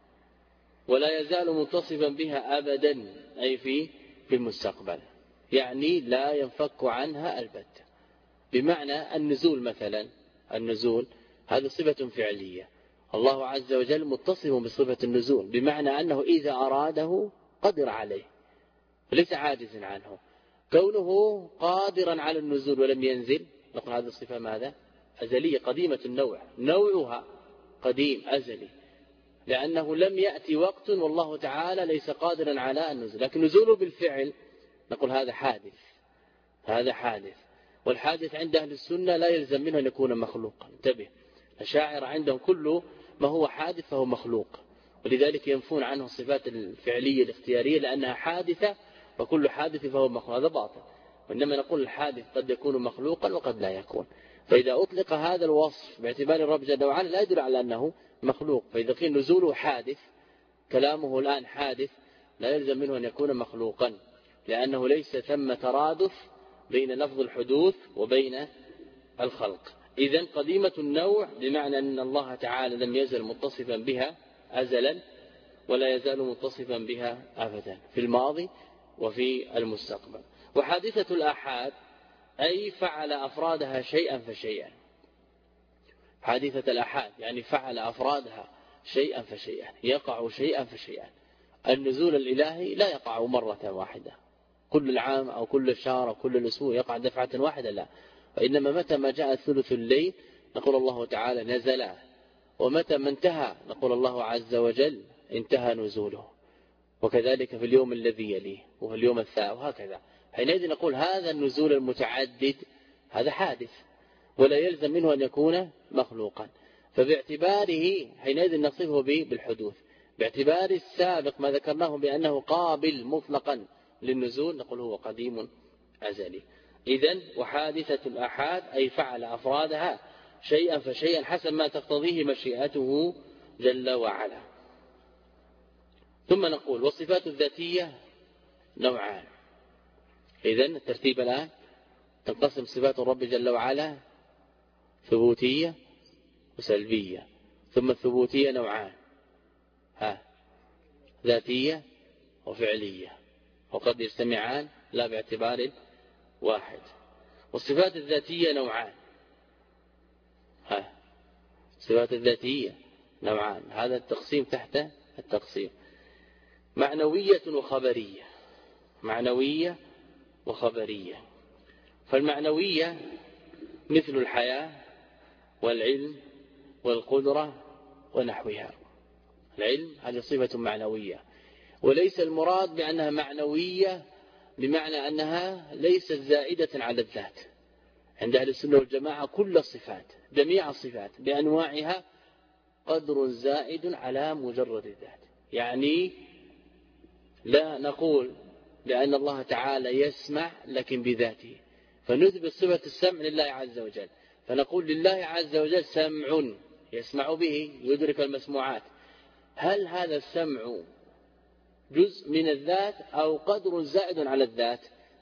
ولا يزال متصفا بها أبدا، أي في المستقبل، يعني لا ينفك عنها البتة. بمعنى النزول مثلا، النزول هذه صفة فعلية، الله عز وجل متصف بصفة النزول، بمعنى أنه إذا أراده قدر عليه ليس عاجز عنه. كونه قادرا على النزول ولم ينزل، نقول هذه الصفة ماذا؟ أزلية قديمة النوع، نوعها قديم أزلي، لأنه لم يأتي وقت والله تعالى ليس قادرا على النزول، لكن نزوله بالفعل نقول هذا حادث، هذا حادث. والحادث عند أهل السنة لا يلزم منه أن يكون مخلوقا. انتبه، الأشاعرة عندهم كل ما هو حادث فهو مخلوق، ولذلك ينفون عنه الصفات الفعلية الاختيارية لأنها حادثة، وكل حادث فهو مخلوق، هذا باطل. وإنما نقول الحادث قد يكون مخلوقا وقد لا يكون. فإذا أطلق هذا الوصف باعتبار الرب جل وعلا لا يدل على أنه مخلوق، فإذا قيل نزوله حادث، كلامه الآن حادث، لا يلزم منه أن يكون مخلوقا، لأنه ليس ثم ترادف بين لفظ الحدوث وبين الخلق. إذن قديمة النوع بمعنى أن الله تعالى لم يزل متصفا بها أزلا، ولا يزال متصفا بها أبدا في الماضي وفي المستقبل. وحادثة الآحاد أي فعل أفرادها شيئا فشيئا. حادثة الآحاد يعني فعل أفرادها شيئا فشيئا، يقع شيئا فشيئا. النزول الإلهي لا يقع مرة واحدة كل العام أو كل الشهر أو كل الأسبوع يقع دفعة واحدة، لا، وإنما متى ما جاء ثلث الليل نقول الله تعالى نزل، ومتى ما انتهى نقول الله عز وجل انتهى نزوله، وكذلك في اليوم الذي يليه وفي اليوم الثاني، وهكذا. حينئذ نقول هذا النزول المتعدد هذا حادث، ولا يلزم منه أن يكون مخلوقا، فباعتباره حينئذ نصفه بالحدوث. باعتبار السابق ما ذكرناه بأنه قابل مطلقا للنزول نقول هو قديم أزلي. إذن وحادثة الآحاد أي فعل أفرادها شيئا فشيئا حسب ما تقتضيه مشيئته جل وعلا. ثم نقول والصفات الذاتية نوعان. إذن الترتيب الآن تنقسم صفات الرب جل وعلا ثبوتية وسلبية، ثم الثبوتية نوعان، ذاتية وفعلية، وقد يجتمعان لا باعتبار واحد. والصفات الذاتية نوعان، الصفات الذاتية نوعان، هذا التقسيم تحت التقسيم: معنوية وخبرية. معنوية وخبرية. فالمعنوية مثل الحياة والعلم والقدرة ونحوها. العلم هذه صفة معنوية، وليس المراد بأنها معنوية بمعنى أنها ليست زائدة على الذات. عند أهل السنة والجماعة كل الصفات جميع الصفات بأنواعها قدر زائد على مجرد الذات، يعني لا نقول لأن الله تعالى يسمع لكن بذاته، فنثبت صفة السمع لله عز وجل، فنقول لله عز وجل سمع يسمع به يدرك المسموعات. هل هذا السمع جزء من الذات أو قدر زائد على الذات؟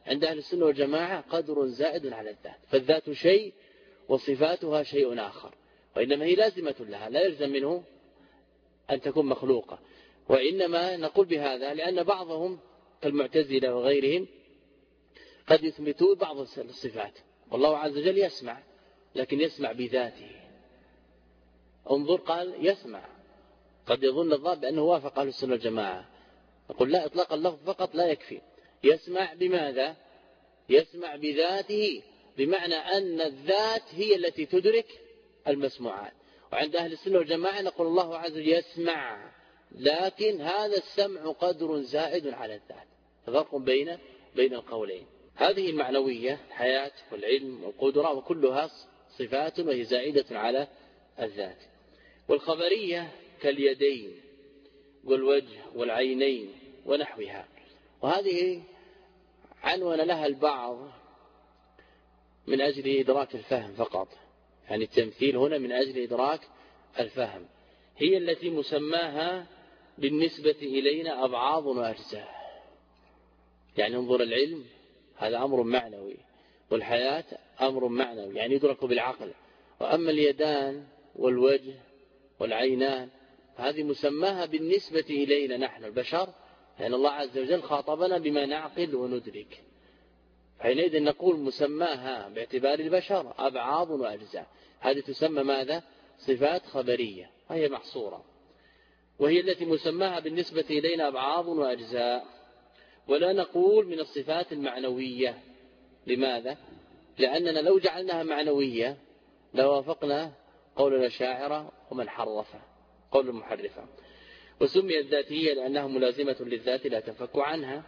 عند أهل السنة والجماعة قدر زائد على الذات، فالذات شيء وصفاتها شيء آخر، وإنما هي لازمة لها، لا يلزم منه أن تكون مخلوقة. وإنما نقول بهذا لأن بعضهم كالمعتزلة وغيرهم قد يثبتون بعض الصفات، والله عز وجل يسمع، لكن يسمع بذاته. انظر، قال يسمع، قد يظن الظن بأنه وافق أهل السنة والجماعة، نقول لا، إطلاق اللفظ فقط لا يكفي. يسمع بماذا؟ يسمع بذاته، بمعنى أن الذات هي التي تدرك المسموعات. وعند أهل السنة والجماعة نقول الله عز وجل يسمع، لكن هذا السمع قدر زائد على الذات. فرق بين القولين. هذه المعنوية، الحياة والعلم والقدرة، وكلها صفات وهي زائدة على الذات. والخبرية كاليدين والوجه والعينين ونحوها، وهذه عنون لها البعض من أجل إدراك الفهم فقط، يعني التمثيل هنا من أجل إدراك الفهم. هي التي مسماها بالنسبة إلينا أبعاض وأجزاء. يعني انظر، العلم هذا أمر معنوي، والحياة أمر معنوي يعني يدرك بالعقل. وأما اليدان والوجه والعينان هذه مسماها بالنسبة إلينا نحن البشر، لأن الله عز وجل خاطبنا بما نعقل وندرك، حينئذ نقول مسماها باعتبار البشر أبعاض وأجزاء. هذه تسمى ماذا؟ صفات خبرية، وهي محصورة، وهي التي مسماها بالنسبة إلينا أبعاض وأجزاء. ولا نقول من الصفات المعنوية. لماذا؟ لأننا لو جعلناها معنوية لوافقنا قول الأشاعرة ومن حرفه، قول المحرفة. وسميت ذاتية لأنها ملازمة للذات لا تنفك عنها.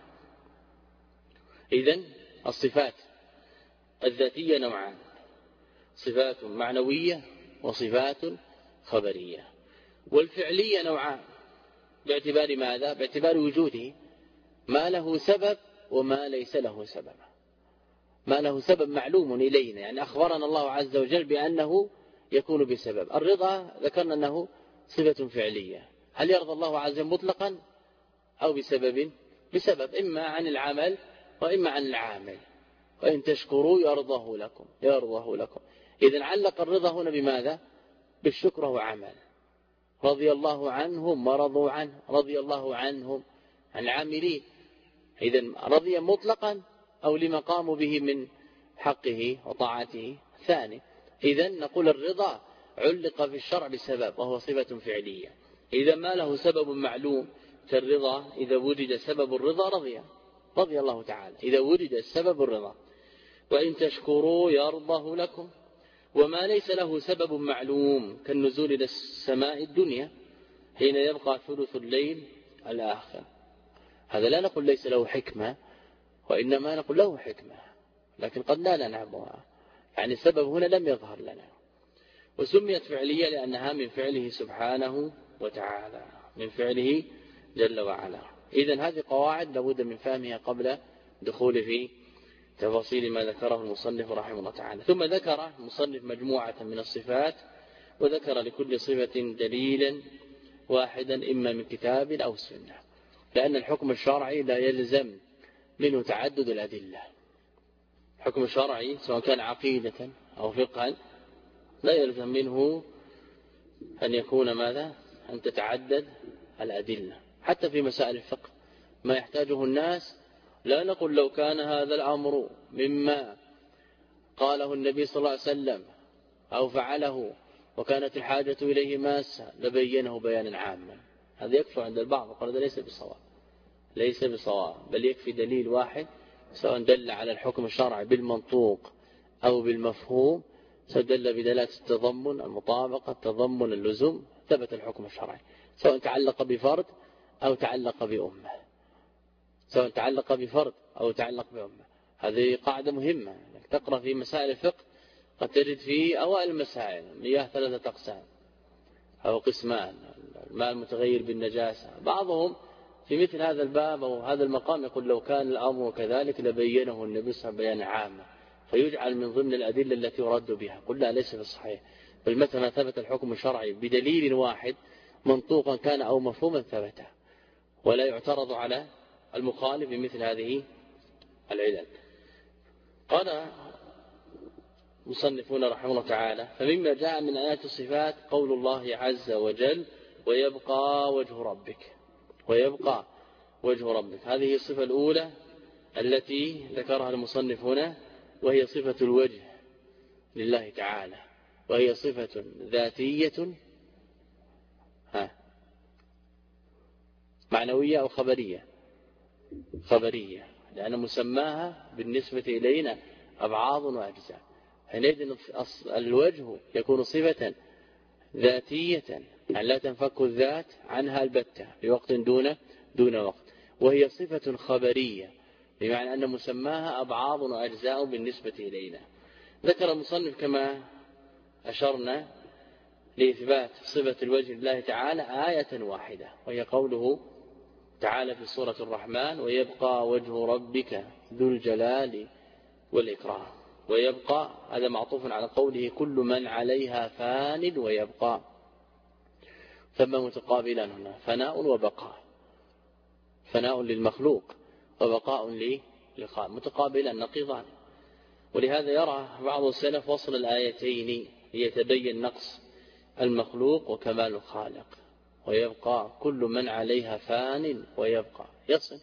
إذن الصفات الذاتية نوعان: صفات معنوية وصفات خبرية. والفعلية نوعان، باعتبار ماذا؟ باعتبار وجوده، ما له سبب وما ليس له سبب. ما له سبب معلوم إلينا، يعني أخبرنا الله عز وجل بأنه يكون بسبب. الرضا ذكرنا أنه صفة فعلية، هل يرضى الله عز وجل مطلقا أو بسبب؟ بسبب، إما عن العمل وإما عن العامل. وإن تشكروا يرضه لكم. إذن علق الرضا هنا بماذا؟ بالشكر وعمل. رضي الله عنهم ورضوا عنه، رضي الله عنهم عن العاملين. إذن رضي مطلقا أو لما قاموا به من حقه وطاعته. ثاني، إذن نقول الرضا علق في الشرع بسبب وهو صفة فعلية. إذا ما له سبب معلوم كالرضا، إذا وجد سبب الرضا رضي الله تعالى، إذا وجد سبب الرضا. وإن تشكروا يرضه لكم. وما ليس له سبب معلوم كالنزول إلى السماء الدنيا حين يبقى ثلث الليل الآخر، هذا لا نقول ليس له حكمة، وإنما نقول له حكمة لكن قد لا نعلمها، يعني السبب هنا لم يظهر لنا. وسميت فعلية لأنها من فعله سبحانه وتعالى، من فعله جل وعلا. إذن هذه قواعد لابد من فهمها قبل دخول في تفاصيل ما ذكره المصنف رحمه الله تعالى. ثم ذكر المصنف مجموعة من الصفات، وذكر لكل صفة دليلا واحدا إما من كتاب أو سنة، لأن الحكم الشرعي لا يلزم منه تعدد الأدلة. الحكم الشرعي سواء كان عقيدة أو فقها لا يلزم منه أن يكون ماذا؟ أن تتعدد الأدلة. حتى في مسائل الفقه ما يحتاجه الناس، لا نقول لو كان هذا الأمر مما قاله النبي صلى الله عليه وسلم أو فعله وكانت الحاجة إليه ماسة لبينه بيانا عاما. هذا يكفي عند البعض، وقال هذا ليس بصواب، بل يكفي دليل واحد سواء دل على الحكم الشرعي بالمنطوق أو بالمفهوم، سواء دل بدلالة التضمن، المطابقة، التضمن، اللزوم، ثبت الحكم الشرعي، سواء تعلق بفرد أو تعلق بأمة، سواء تعلق بفرد أو تعلق بأمة. هذه قاعدة مهمة، تقرأ في مسائل الفقه قد تجد في أوائل المسائل مياه 3 أقسام أو قسمان: الماء المتغير بالنجاسة. بعضهم في مثل هذا الباب أو هذا المقام يقول لو كان الأمر كذلك لبينه النبي صلى الله عليه وسلم بيانا عاما، فيجعل من ضمن الأدلة التي يرد بها. قل لا، ليس بالصحيح، بل متى ما ثبت الحكم الشرعي بدليل واحد منطوقا كان أو مفهوما ثبته، ولا يعترض على المخالف بمثل هذه العلل. قال مصنفون رحمه الله تعالى: فمما جاء من آيات الصفات قول الله عز وجل: ويبقى وجه ربك. ويبقى وجه ربك، هذه الصفة الأولى التي ذكرها المصنف هنا، وهي صفة الوجه لله تعالى، وهي صفة ذاتية معنوية أو خبرية؟ خبرية، لأن مسماها بالنسبة إلينا أبعاض وأجزاء. حينئذ الوجه يكون صفة ذاتية، يعني لا تنفك الذات عنها البتة بوقت دون وقت، وهي صفة خبرية بمعنى أن مسماها أبعاض وأجزاء بالنسبة إلينا. ذكر المصنف كما أشرنا لإثبات صفة الوجه لله تعالى آية واحدة، وهي قوله تعالى في سورة الرحمن: ويبقى وجه ربك ذو الجلال والإكرام. ويبقى هذا معطوف على قوله: كل من عليها فان ويبقى، ثم متقابلا هنا فناء وبقاء، فناء للمخلوق وبقاء للخالق، متقابلا نقيضان. ولهذا يرى بعض السلف وصل الآيتين ليتبين نقص المخلوق وكمال الخالق. ويبقى كل من عليها فان ويبقى، يصل.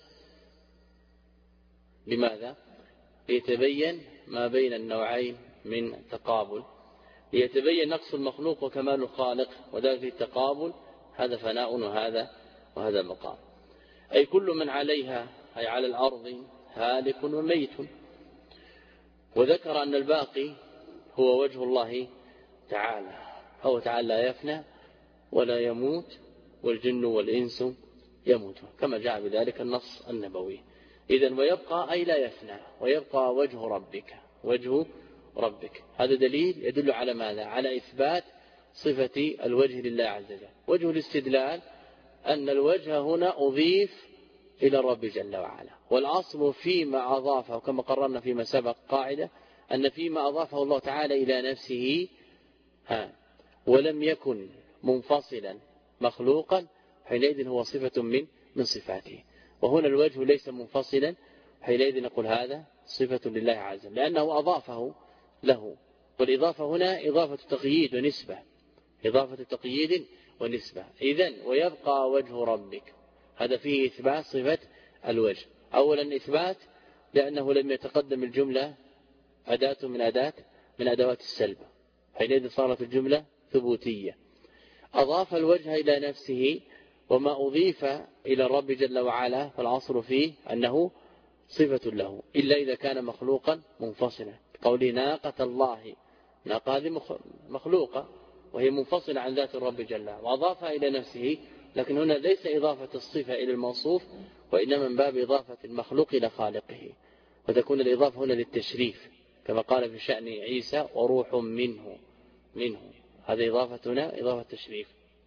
لماذا؟ ليتبين ما بين النوعين من تقابل، ليتبين نقص المخلوق وكمال الخالق، وذلك التقابل هذا فناء وهذا مقام. أي كل من عليها، أي على الأرض، هالك وميت. وذكر أن الباقي هو وجه الله تعالى، هو تعالى لا يفنى ولا يموت، والجن والإنس يموتون كما جاء بذلك النص النبوي. إذن ويبقى أي لا يفنى، ويبقى وجه ربك، وجه ربك. هذا دليل يدل على ماذا؟ على إثبات صفة الوجه لله عز وجل. وجه الاستدلال أن الوجه هنا أضيف إلى الرب جل وعلا، والأصل فيما أضافه كما قررنا فيما سبق قاعدة أن فيما أضافه الله تعالى إلى نفسه ولم يكن منفصلا مخلوقا، حينئذ هو صفة من صفاته. وهنا الوجه ليس منفصلا، حينئذ نقول هذا صفة لله عز وجل لأنه أضافه له. والإضافة هنا إضافة تقييد ونسبة، إضافة تقييد ونسبة. إذن ويبقى وجه ربك، هذا فيه إثبات صفة الوجه. أولا إثبات لأنه لم يتقدم الجملة أداة من أدوات السلب، حينئذ صارت الجملة ثبوتية. أضاف الوجه إلى نفسه، وما أضيف إلى الرب جل وعلا فالعصر فيه أنه صفة له، إلا إذا كان مخلوقا منفصلا. قولي ناقة الله، ناقة هذه مخلوقة وهي منفصلة عن ذات الرب جل وعلا، وأضافها إلى نفسه. لكن هنا ليس إضافة الصفة إلى الموصوف، وإنما من باب إضافة المخلوق إلى خالقه، وتكون الإضافة هنا للتشريف كما قال في شأن عيسى: وروح منه. هذه إضافتنا إضافة تشريف.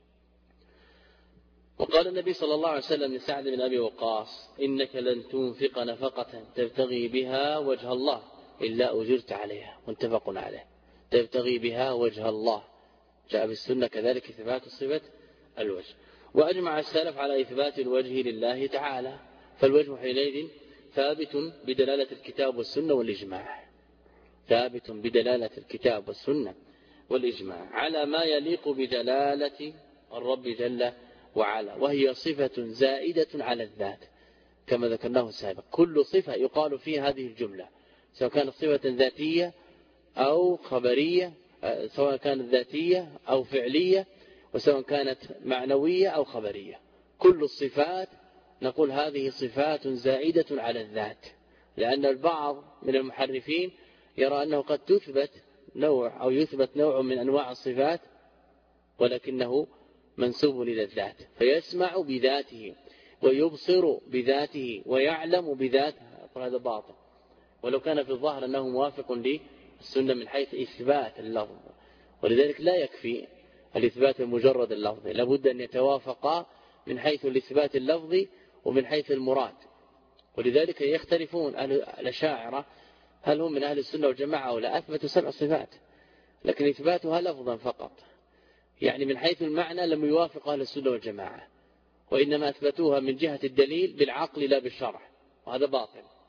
وقال النبي صلى الله عليه وسلم لسعد بن أبي وقاص: إنك لن تنفق نفقة تبتغي بها وجه الله إلا أجرت عليها، متفق عليه. تبتغي بها وجه الله، جاء بالسنة كذلك إثبات صفة الوجه. وأجمع السلف على إثبات الوجه لله تعالى، فالوجه حينئذ ثابت بدلالة الكتاب والسنة والإجماع، ثابت بدلالة الكتاب والسنة والإجماع على ما يليق بجلالة الرب جل وعلا، وهي صفة زائدة على الذات كما ذكرناه سابقا. كل صفة يقال فيها هذه الجملة، سواء كانت صفة ذاتية أو خبرية، سواء كانت ذاتية أو فعلية، وسواء كانت معنوية أو خبرية، كل الصفات نقول هذه صفات زائدة على الذات. لأن البعض من المحرفين يرى أنه قد تثبت نوع أو يثبت نوع من أنواع الصفات ولكنه منسوب إلى الذات، فيسمع بذاته ويبصر بذاته ويعلم بذاته، هذا باطل. ولو كان في الظاهر أنه موافق للسنة من حيث إثبات اللفظ، ولذلك لا يكفي الإثبات المجرد اللفظي، لابد أن يتوافقا من حيث الإثبات اللفظي ومن حيث المراد. ولذلك يختلفون الأشاعرة هل هم من أهل السنة والجماعة أو لا. أثبتوا 7 صفات لكن إثباتها لفظا فقط، يعني من حيث المعنى لم يوافق أهل السنة والجماعة، وإنما أثبتوها من جهة الدليل بالعقل لا بالشرع، وهذا باطل.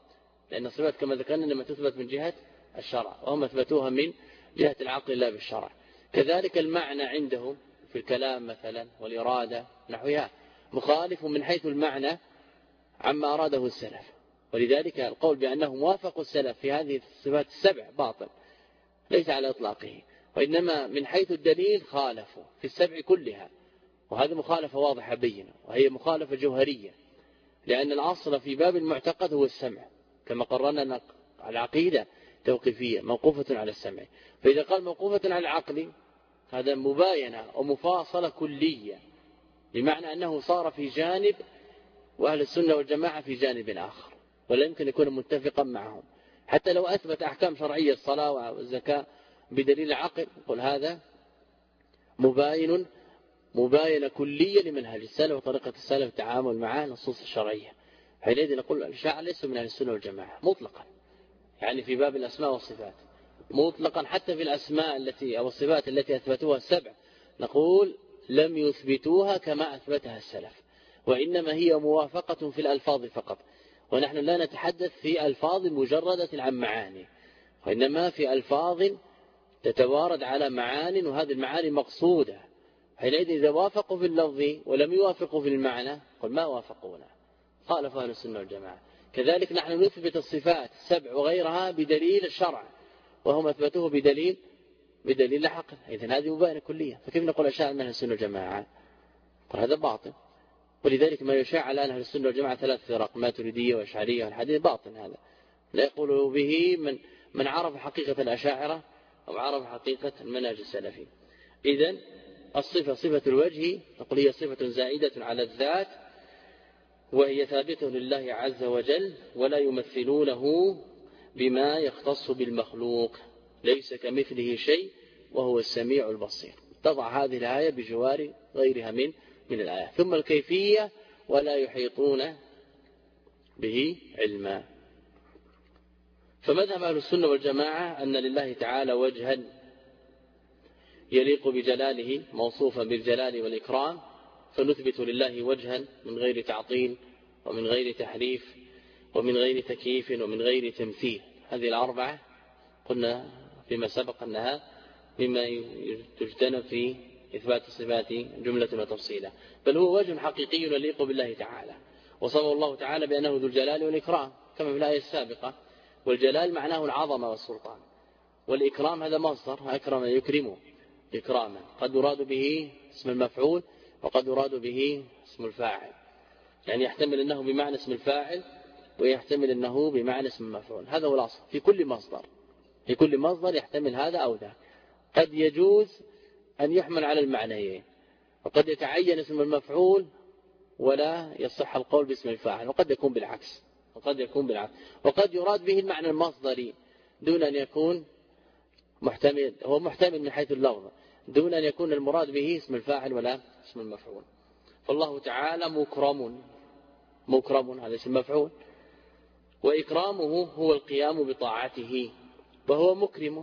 لأن الصفات كما ذكرنا لما تثبت من جهة الشرع، وهم أثبتوها من جهة العقل لا بالشرع. كذلك المعنى عندهم في الكلام مثلا والإرادة نحوها مخالف من حيث المعنى عما أراده السلف، ولذلك القول بأنهم وافقوا السلف في هذه الصفات السبع باطل ليس على إطلاقه، وإنما من حيث الدليل خالفوا في السبع كلها، وهذه مخالفة واضحة بينة، وهي مخالفة جوهرية، لأن الأصل في باب المعتقد هو السمع، كما قررنا العقيدة توقيفية موقوفة على السمع، فإذا قال موقوفة على العقل هذا مباينة ومفاصلة كلية، بمعنى أنه صار في جانب وأهل السنة والجماعة في جانب آخر، ولا يمكن يكون متفقا معهم، حتى لو أثبت أحكام شرعية الصلاة والزكاة بدليل العقل قل هذا مباينة كلية لمنهج السلف وطريقة السلف التعامل مع النصوص الشرعية. حينئذ نقول الأشاعرة ليسوا من أهل السنة والجماعة مطلقا، يعني في باب الأسماء والصفات مطلقا، حتى في الأسماء أو الصفات التي أثبتوها السبع نقول لم يثبتوها كما أثبتها السلف، وإنما هي موافقة في الألفاظ فقط، ونحن لا نتحدث في ألفاظ مجردة عن معاني، وإنما في ألفاظ تتوارد على معان، وهذه المعاني مقصودة. حينئذ إذا وافقوا في اللفظ ولم يوافقوا في المعنى قل ما وافقونا، خالف أهل السنة والجماعة. كذلك نحن نثبت الصفات السبع وغيرها بدليل الشرع، وهم أثبتوه بدليل العقل، إذن هذه مباينة كلية، فكيف نقول أشاعرة من أهل السنة والجماعة؟ قل هذا باطل. ولذلك ما يشاع الآن أهل السنة والجماعة 3 فرق، ماتريدية وأشعرية والحديث باطل، هذا لا يقول به من عرف حقيقة الأشاعرة أو عرف حقيقة المنهج السلفي. إذن الصفة صفة الوجه نقول هي صفة زائدة على الذات، وهي ثابتة لله عز وجل، ولا يمثلونه بما يختص بالمخلوق، ليس كمثله شيء وهو السميع البصير. تضع هذه الآية بجوار غيرها من الآيات. ثم الكيفية ولا يحيطون به علما. فمذهب أهل السنة والجماعة أن لله تعالى وجها يليق بجلاله موصوفا بالجلال والإكرام، فنثبت لله وجها من غير تعطيل ومن غير تحريف ومن غير تكييف ومن غير تمثيل. هذه الأربعة قلنا فيما سبق أنها مما تجتنب في إثبات الصفات جملة وتفصيلا، بل هو وجه حقيقي يليق بالله تعالى، وصفه الله تعالى بأنه ذو الجلال والإكرام كما في الآية السابقة، والجلال معناه العظمة والسلطان، والإكرام هذا مصدر أكرم يكرمه إكراما، قد يراد به اسم المفعول وقد يراد به اسم الفاعل، يعني يحتمل أنه بمعنى اسم الفاعل ويحتمل أنه بمعنى اسم المفعول. هذا هو الأصل في كل مصدر يحتمل هذا أو ذاك. قد يجوز أن يحمل على المعنيين، وقد يتعين اسم المفعول ولا يصح القول باسم الفاعل، وقد يكون بالعكس، وقد يراد به المعنى المصدري دون أن يكون محتمل، هو محتمل من حيث اللفظ دون أن يكون المراد به اسم الفاعل ولا اسم المفعول. فالله تعالى مكرم هذا اسم مفعول، وإكرامه هو القيام بطاعته، وهو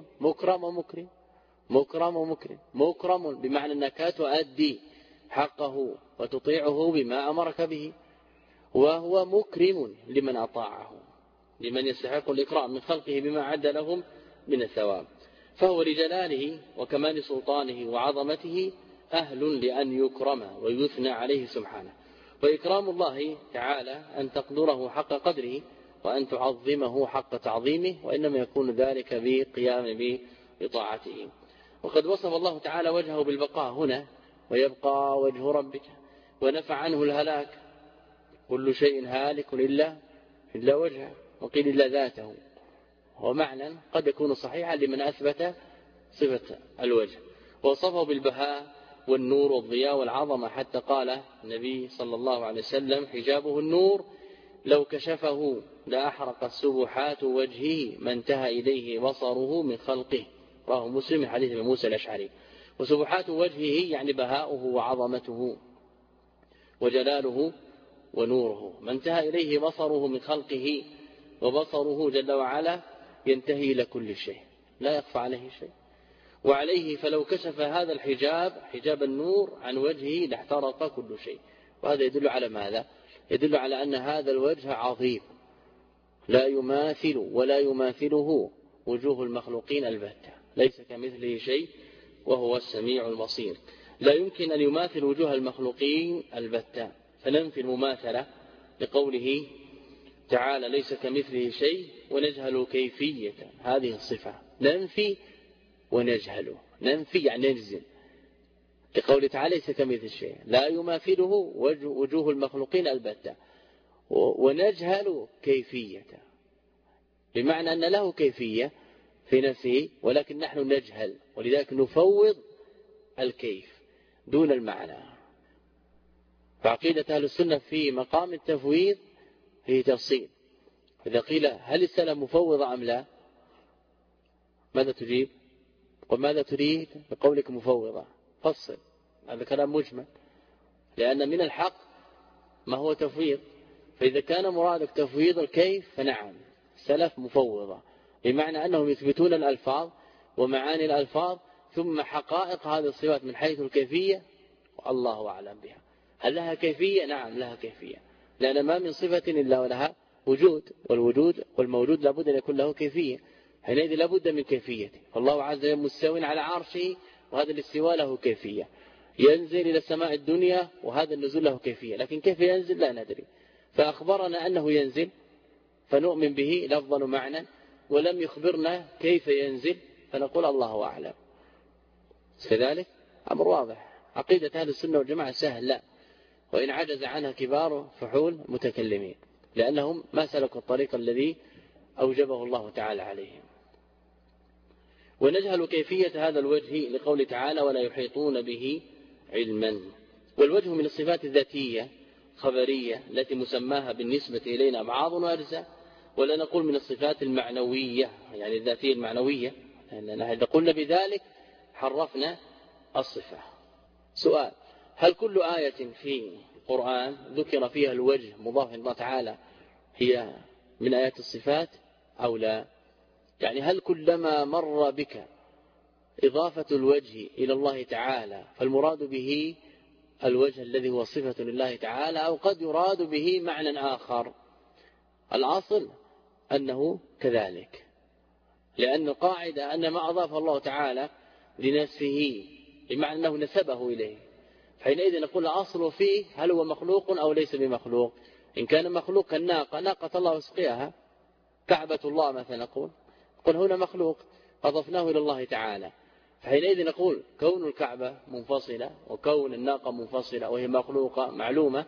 مكرم بمعنى أنك تؤدي حقه وتطيعه بما أمرك به، وهو مكرم لمن أطاعه، لمن يستحق الإكرام من خلقه بما عد لهم من الثواب، فهو لجلاله وكمال سلطانه وعظمته أهل لأن يكرم ويثنى عليه سبحانه. وإكرام الله تعالى أن تقدره حق قدره وأن تعظمه حق تعظيمه، وإنما يكون ذلك بقيام بطاعته. وقد وصف الله تعالى وجهه بالبقاء هنا، ويبقى وجه ربك، ونفى عنه الهلاك، كل شيء هالك إلا وجهه، وقيل إلا ذاته، ومعنى قد يكون صحيحا لمن أثبت صفة الوجه. ووصفه بالبهاء والنور والضياء والعظمة، حتى قال النبي صلى الله عليه وسلم حجابه النور لو كشفه لأحرقت سبحات وجهه ما انتهى إليه بصره من خلقه، رواه مسلم حديث ابن موسى الأشعري. وسبحات وجهه يعني بهاؤه وعظمته وجلاله ونوره، ما انتهى إليه بصره من خلقه، وبصره جل وعلا ينتهي إلى كل شيء لا يخفى عليه شيء، وعليه فلو كشف هذا الحجاب حجاب النور عن وجهه لاحترق كل شيء. وهذا يدل على ماذا؟ يدل على أن هذا الوجه عظيم، لا يماثل ولا يماثله وجوه المخلوقين البتة، ليس كمثله شيء وهو السميع البصير. لا يمكن أن يماثل وجوه المخلوقين البتة، فننفي المماثلة لقوله تعالى ليس كمثله شيء ونجهل كيفية هذه الصفة. ننفي ونجهل، ننفي يعني نجزم لقوله تعالى ليس كمثله شيء، لا يماثله وجوه المخلوقين البتة، ونجهل كيفيته، بمعنى أن له كيفية في نفسه ولكن نحن نجهل، ولذلك نفوض الكيف دون المعنى. فعقيدة أهل السنة في مقام التفويض هي تفصيل. إذا قيل هل السلف مفوضة أم لا، ماذا تجيب؟ وماذا تريد بقولك مفوضة؟ فصل، هذا كلام مجمل، لأن من الحق ما هو تفويض. فإذا كان مرادك تفويض الكيف فنعم السلف مفوضة، بمعنى أنهم يثبتون الألفاظ ومعاني الألفاظ ثم حقائق هذه الصفات من حيث الكيفية والله أعلم بها. هل لها كيفية؟ نعم لها كيفية، لأن ما من صفة إلا ولها وجود، والوجود والموجود لابد أن يكون له كيفية، حينئذ لابد من كيفيته. فالله عز وجل مستو على عرشه، وهذا الاستواء له كيفية. ينزل إلى السماء الدنيا، وهذا النزول له كيفية، لكن كيف ينزل لا ندري. فأخبرنا أنه ينزل فنؤمن به لفظا ومعنى، ولم يخبرنا كيف ينزل فنقول الله أعلم. كذلك أمر واضح. عقيدة أهل السنة والجماعة سهلة، وإن عجز عنها كبار فحول متكلمين، لأنهم ما سلكوا الطريق الذي أوجبه الله تعالى عليهم. ونجهل كيفية هذا الوجه لقول تعالى ولا يحيطون به علما. والوجه من الصفات الذاتية خبرية التي مسماها بالنسبة إلينا أبعاض وأجزاء، ولا نقول من الصفات المعنوية يعني الذاتية المعنوية، لأننا إذا قلنا بذلك حرفنا الصفة. سؤال: هل كل آية في القرآن ذكر فيها الوجه مضاف إلى الله تعالى هي من آيات الصفات أو لا؟ يعني هل كلما مر بك إضافة الوجه إلى الله تعالى فالمراد به الوجه الذي هو صفة لله تعالى، أو قد يراد به معنى آخر؟ الأصل أنه كذلك، لأن القاعدة أن ما أضاف الله تعالى لنفسه بمعنى أنه نسبه إليه، حينئذ نقول الأصل فيه هل هو مخلوق أو ليس بمخلوق. إن كان مخلوق كالناقة، ناقة الله وسقياها، كعبة الله مثلا نقول هنا مخلوق أضفناه إلى الله تعالى، فحينئذ نقول كون الكعبة منفصلة وكون الناقة منفصلة وهي مخلوقة معلومة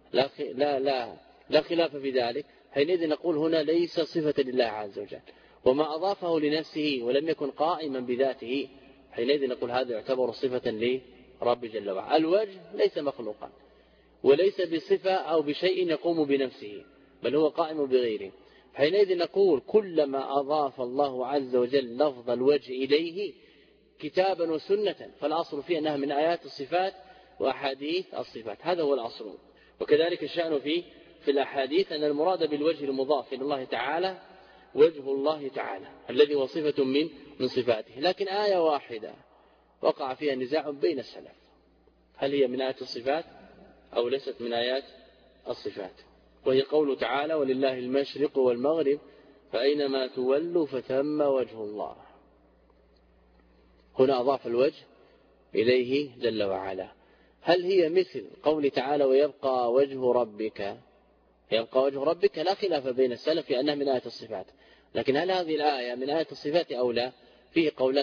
لا خلاف في ذلك، حينئذ نقول هنا ليس صفة لله عز وجل، وما أضافه لنفسه ولم يكن قائما بذاته حينئذ نقول هذا يعتبر صفة لرب جل وعلا. الوجه ليس مخلوقا وليس بصفة أو بشيء يقوم بنفسه، بل هو قائم بغيره. حينئذ نقول كلما أضاف الله عز وجل لفظ الوجه إليه كتابا وسنة فالأصل فيه أنها من آيات الصفات وأحاديث الصفات، هذا هو الأصل. وكذلك الشأن في الأحاديث أن المراد بالوجه المضاف إلى الله تعالى وجه الله تعالى الذي هو صفة من صفاته. لكن آية واحدة وقع فيها نزاع بين السلف، هل هي من آيات الصفات أو ليست من آيات الصفات، وهي قوله تعالى ولله المشرق والمغرب فأينما تولوا فثم وجه الله. هنا أضاف الوجه إليه جل وعلا. هل هي مثل قول تعالى ويبقى وجه ربك؟ يبقى وجه ربك لا خلاف بين السلف في أنها من آية الصفات، لكن هل هذه الآية من آية الصفات أو لا؟ فيه قولان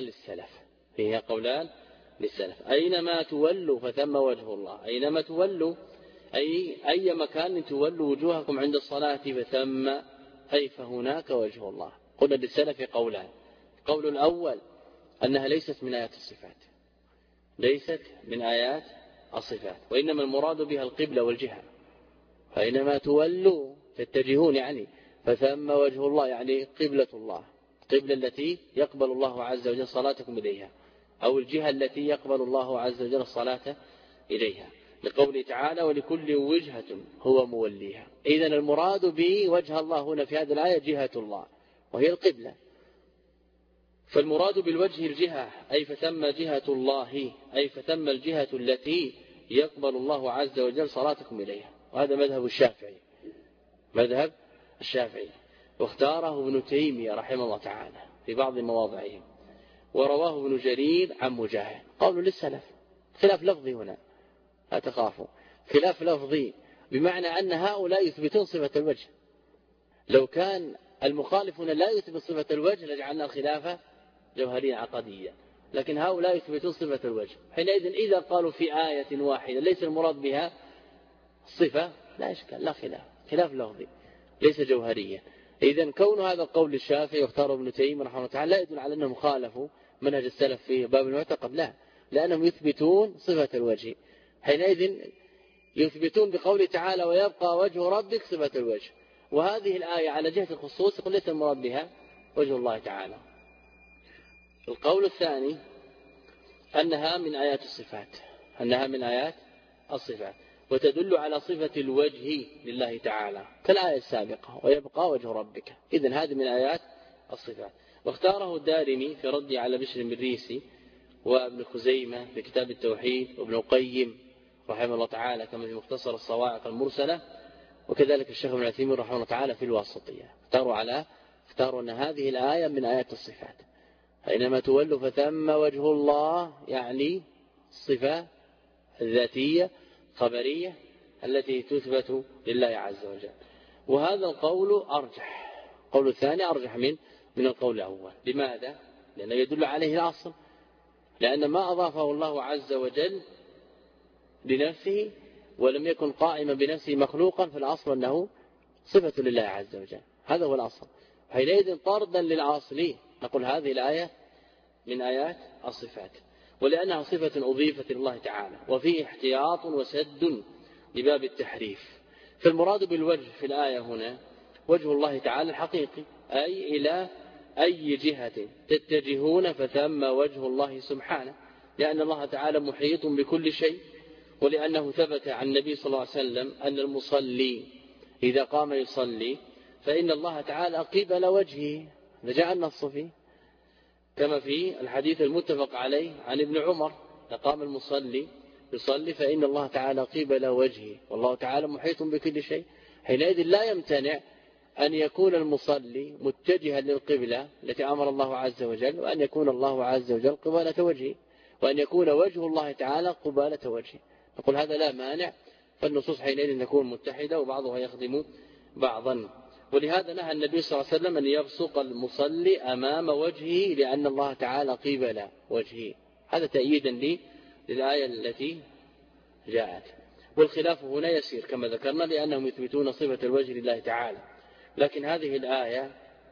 للسلف. أينما تولوا فثم وجه الله، أينما تولوا أي مكان تولوا وجوهكم عند الصلاة فثم أي فهناك وجه الله. قلنا للسلف قولان: القول الأول أنها ليست من آيات الصفات، ليست من آيات الصفات، وإنما المراد بها القبلة والجهة، فإنما تولوا تتجهون يعني فثم وجه الله يعني قبلة الله، قبلة التي يقبل الله عز وجل صلاتكم إليها، أو الجهة التي يقبل الله عز وجل الصلاة إليها، لقوله تعالى ولكل وجهة هو موليها. إذن المراد بوجه الله هنا في هذه الآية جهة الله وهي القبلة، فالمراد بالوجه الجهة أي فثم جهة الله، أي فثم الجهة التي يقبل الله عز وجل صلاتكم إليها. وهذا مذهب الشافعي. واختاره ابن تيمية رحمه الله تعالى في بعض مواضعهم، ورواه ابن جرير عن مجاهد. قول للسلف، خلاف لفظي هنا لا تخافوا، خلاف لفظي بمعنى أن هؤلاء يثبتون صفة الوجه. لو كان المخالف هنا لا يثبت صفة الوجه لجعلنا الخلافة جوهرية عقدية، لكن هؤلاء يثبتون صفة الوجه. حينئذ إذا قالوا في آية واحدة ليس المراد بها صفة لا إشكال، لا خلاف، خلاف لفظي ليس جوهريا. إذن كون هذا القول الشافعي واختاره ابن تيمية رحمه الله تعالى لا يدل على أنهم خالفوا منهج السلف في باب المعتقد، لا، لأنهم يثبتون صفة الوجه. حينئذ يثبتون بقوله تعالى ويبقى وجه ربك صفة الوجه، وهذه الآية على جهة الخصوص يقول ليس المراد بها وجه الله تعالى. القول الثاني أنها من آيات الصفات، أنها من آيات الصفات وتدل على صفة الوجه لله تعالى كالآية السابقة ويبقى وجه ربك. إذن هذه من آيات الصفات. واختاره الدارمي في رد على بشر المريسي وابن خزيمة في كتاب التوحيد وابن القيم رحمه الله تعالى كما في مختصر الصواعق المرسلة، وكذلك الشيخ ابن عثيمين رحمه الله تعالى في الواسطية. اختاروا أن هذه الآية من آيات الصفات، فإنما تولوا فثم وجه الله يعني الصفة الذاتية خبرية التي تثبت لله عز وجل. وهذا القول أرجح، القول الثاني أرجح من القول الأول. لماذا؟ لأنه يدل عليه الأصل، لأن ما أضافه الله عز وجل لنفسه ولم يكن قائما بنفسه مخلوقا، فالأصل أنه صفة لله عز وجل، هذا هو الأصل. حينئذ طردا للأصل نقول هذه الآية من آيات الصفات، ولأنها صفة أضيفت لله تعالى وفيه احتياط وسد لباب التحريف. فالمراد بالوجه في الآية هنا وجه الله تعالى الحقيقي، أي إلى أي جهة تتجهون فثم وجه الله سبحانه، لأن الله تعالى محيط بكل شيء، ولأنه ثبت عن النبي صلى الله عليه وسلم أن المصلي إذا قام يصلي فإن الله تعالى قبل وجهه، جاء النص فيه كما في الحديث المتفق عليه عن ابن عمر قام المصلي يصلي فإن الله تعالى قبل وجهه والله تعالى محيط بكل شيء. حينئذ لا يمتنع أن يكون المصلي متجها للقبلة التي أمر الله عز وجل، وأن يكون الله عز وجل قبالة وجهه، وأن يكون وجه الله تعالى قبالة وجهه. نقول هذا لا مانع، فالنصوص حينئذ تكون متحدة وبعضها يخدم بعضا. ولهذا نهى النبي صلى الله عليه وسلم أن يبصق المصلي أمام وجهه لأن الله تعالى قبل وجهه، هذا تأييدا للآية التي جاءت. والخلاف هنا يسير كما ذكرنا لأنهم يثبتون صفة الوجه لله تعالى، لكن هذه الآية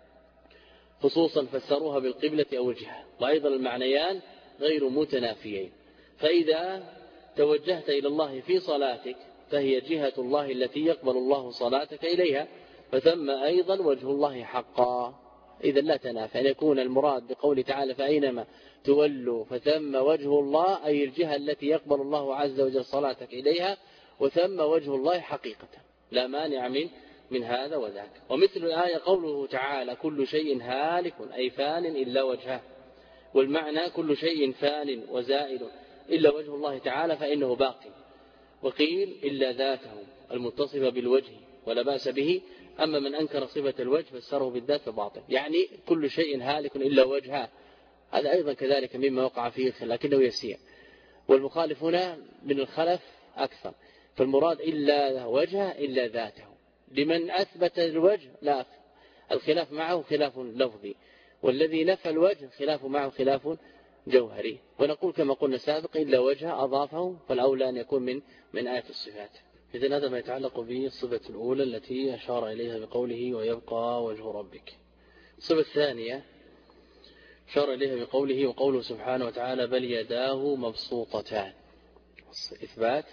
خصوصا فسروها بالقبلة أو وجهها، وأيضا المعنيان غير متنافيين. فإذا توجهت إلى الله في صلاتك فهي جهة الله التي يقبل الله صلاتك إليها، فثم أيضا وجه الله حقا. إذا لا تنافى أن يكون المراد بقول تعالى فأينما تولوا فثم وجه الله أي الجهة التي يقبل الله عز وجل صلاتك إليها، وثم وجه الله حقيقة، لا مانع من هذا وذاك. ومثل الآية قوله تعالى كل شيء هالك أي فان إلا وجهه، والمعنى كل شيء فان وزائل إلا وجه الله تعالى فإنه باقي. وقيل إلا ذاته المتصفة بالوجه ولا بأس به، أما من أنكر صفة الوجه فسره بالذات فباطل، يعني كل شيء هالك إلا وجهه، هذا أيضا كذلك مما وقع فيه لكنه يسير. والمخالف هنا من الخلف أكثر، فالمراد إلا وجهه إلا ذاته. لمن أثبت الوجه لا، الخلاف معه خلاف لفظي، والذي نفى الوجه خلاف معه خلاف جوهري. ونقول كما قلنا سابقا إلا وجهه أضافه فالأولى أن يكون من آية الصفات. إذن هذا ما يتعلق بالصفة الأولى التي أشار إليها بقوله ويبقى وجه ربك. الصفة الثانية أشار إليها بقوله وقوله سبحانه وتعالى بل يداه مبسوطتان، إثبات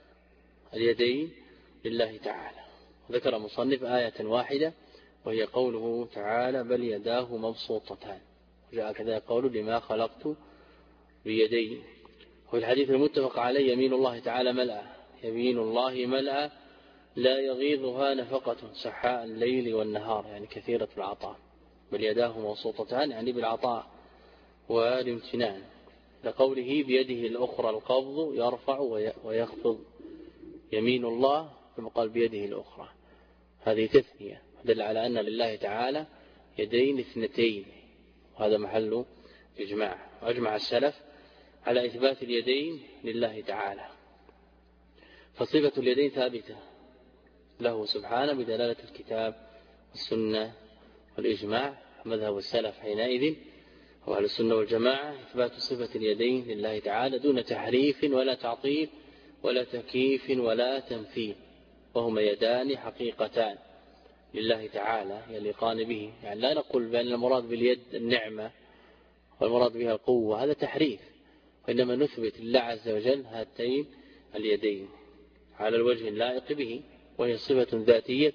اليدين لله تعالى. ذكر مصنف آية واحدة وهي قوله تعالى بل يداه مبسوطتان، وجاء كذا قوله لما خلقت بيدي. والحديث المتفق عليه يمين الله تعالى ملأ، يمين الله ملأ لا يغيضها نفقة سحاء الليل والنهار، يعني كثيرة العطاء. بل يداه مبسوطتان يعني بالعطاء والامتنان، لقوله بيده الأخرى القبض يرفع ويخفض، يمين الله ثم قال بيده الأخرى، هذه تثنية. دل على أن لله تعالى يدين اثنتين، وهذا محل إجماع. وأجمع السلف على إثبات اليدين لله تعالى، فصفة اليدين ثابتة له سبحانه بدلالة الكتاب والسنة والإجماع. مذهب السلف حينئذ هو أهل السنة والجماعة إثبات صفة اليدين لله تعالى دون تحريف ولا تعطيل ولا تكييف ولا تمثيل، وهما يدان حقيقتان لله تعالى يليقان به. يعني لا نقول بأن المراد باليد النعمة والمراد بها القوة، هذا تحريف، وإنما نثبت لله عز وجل هاتين اليدين على الوجه اللائق به، وهي صفة ذاتية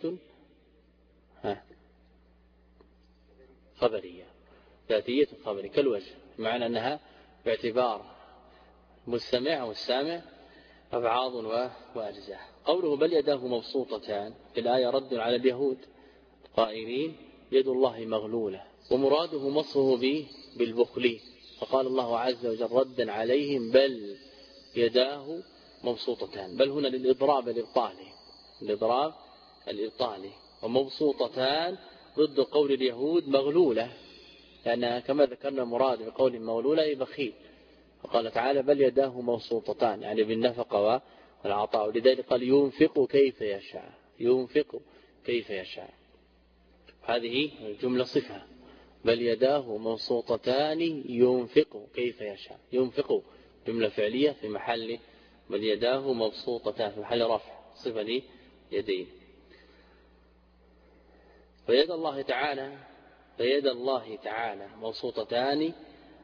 خبرية، ذاتية خبرية كالوجه، معنى أنها باعتبار مستمع أو السامع أبعاض وأجزاء. قوله بل يداه مبسوطتان في الآية رد على اليهود قائلين يد الله مغلولة، ومراده مصه بالبخل، فقال الله عز وجل ردا عليهم بل يداه مبسوطتان. بل هنا للإضراب الإبطالي، ومبسوطتان ضد قول اليهود مغلولة، لأنها كما ذكرنا مراد بقول مغلولة أي بخيل. وقال تعالى بل يداه مبسوطتان يعني بالنفقة والعطاء، ولذلك قال ينفق كيف يشاء. هذه الجملة صفة، بل يداه مبسوطتان ينفق كيف يشاء. ينفق جملة فعلية في محل بل يداه مبسوطتان في محل رفع صفة ليدين. فيد الله تعالى مبسوطتان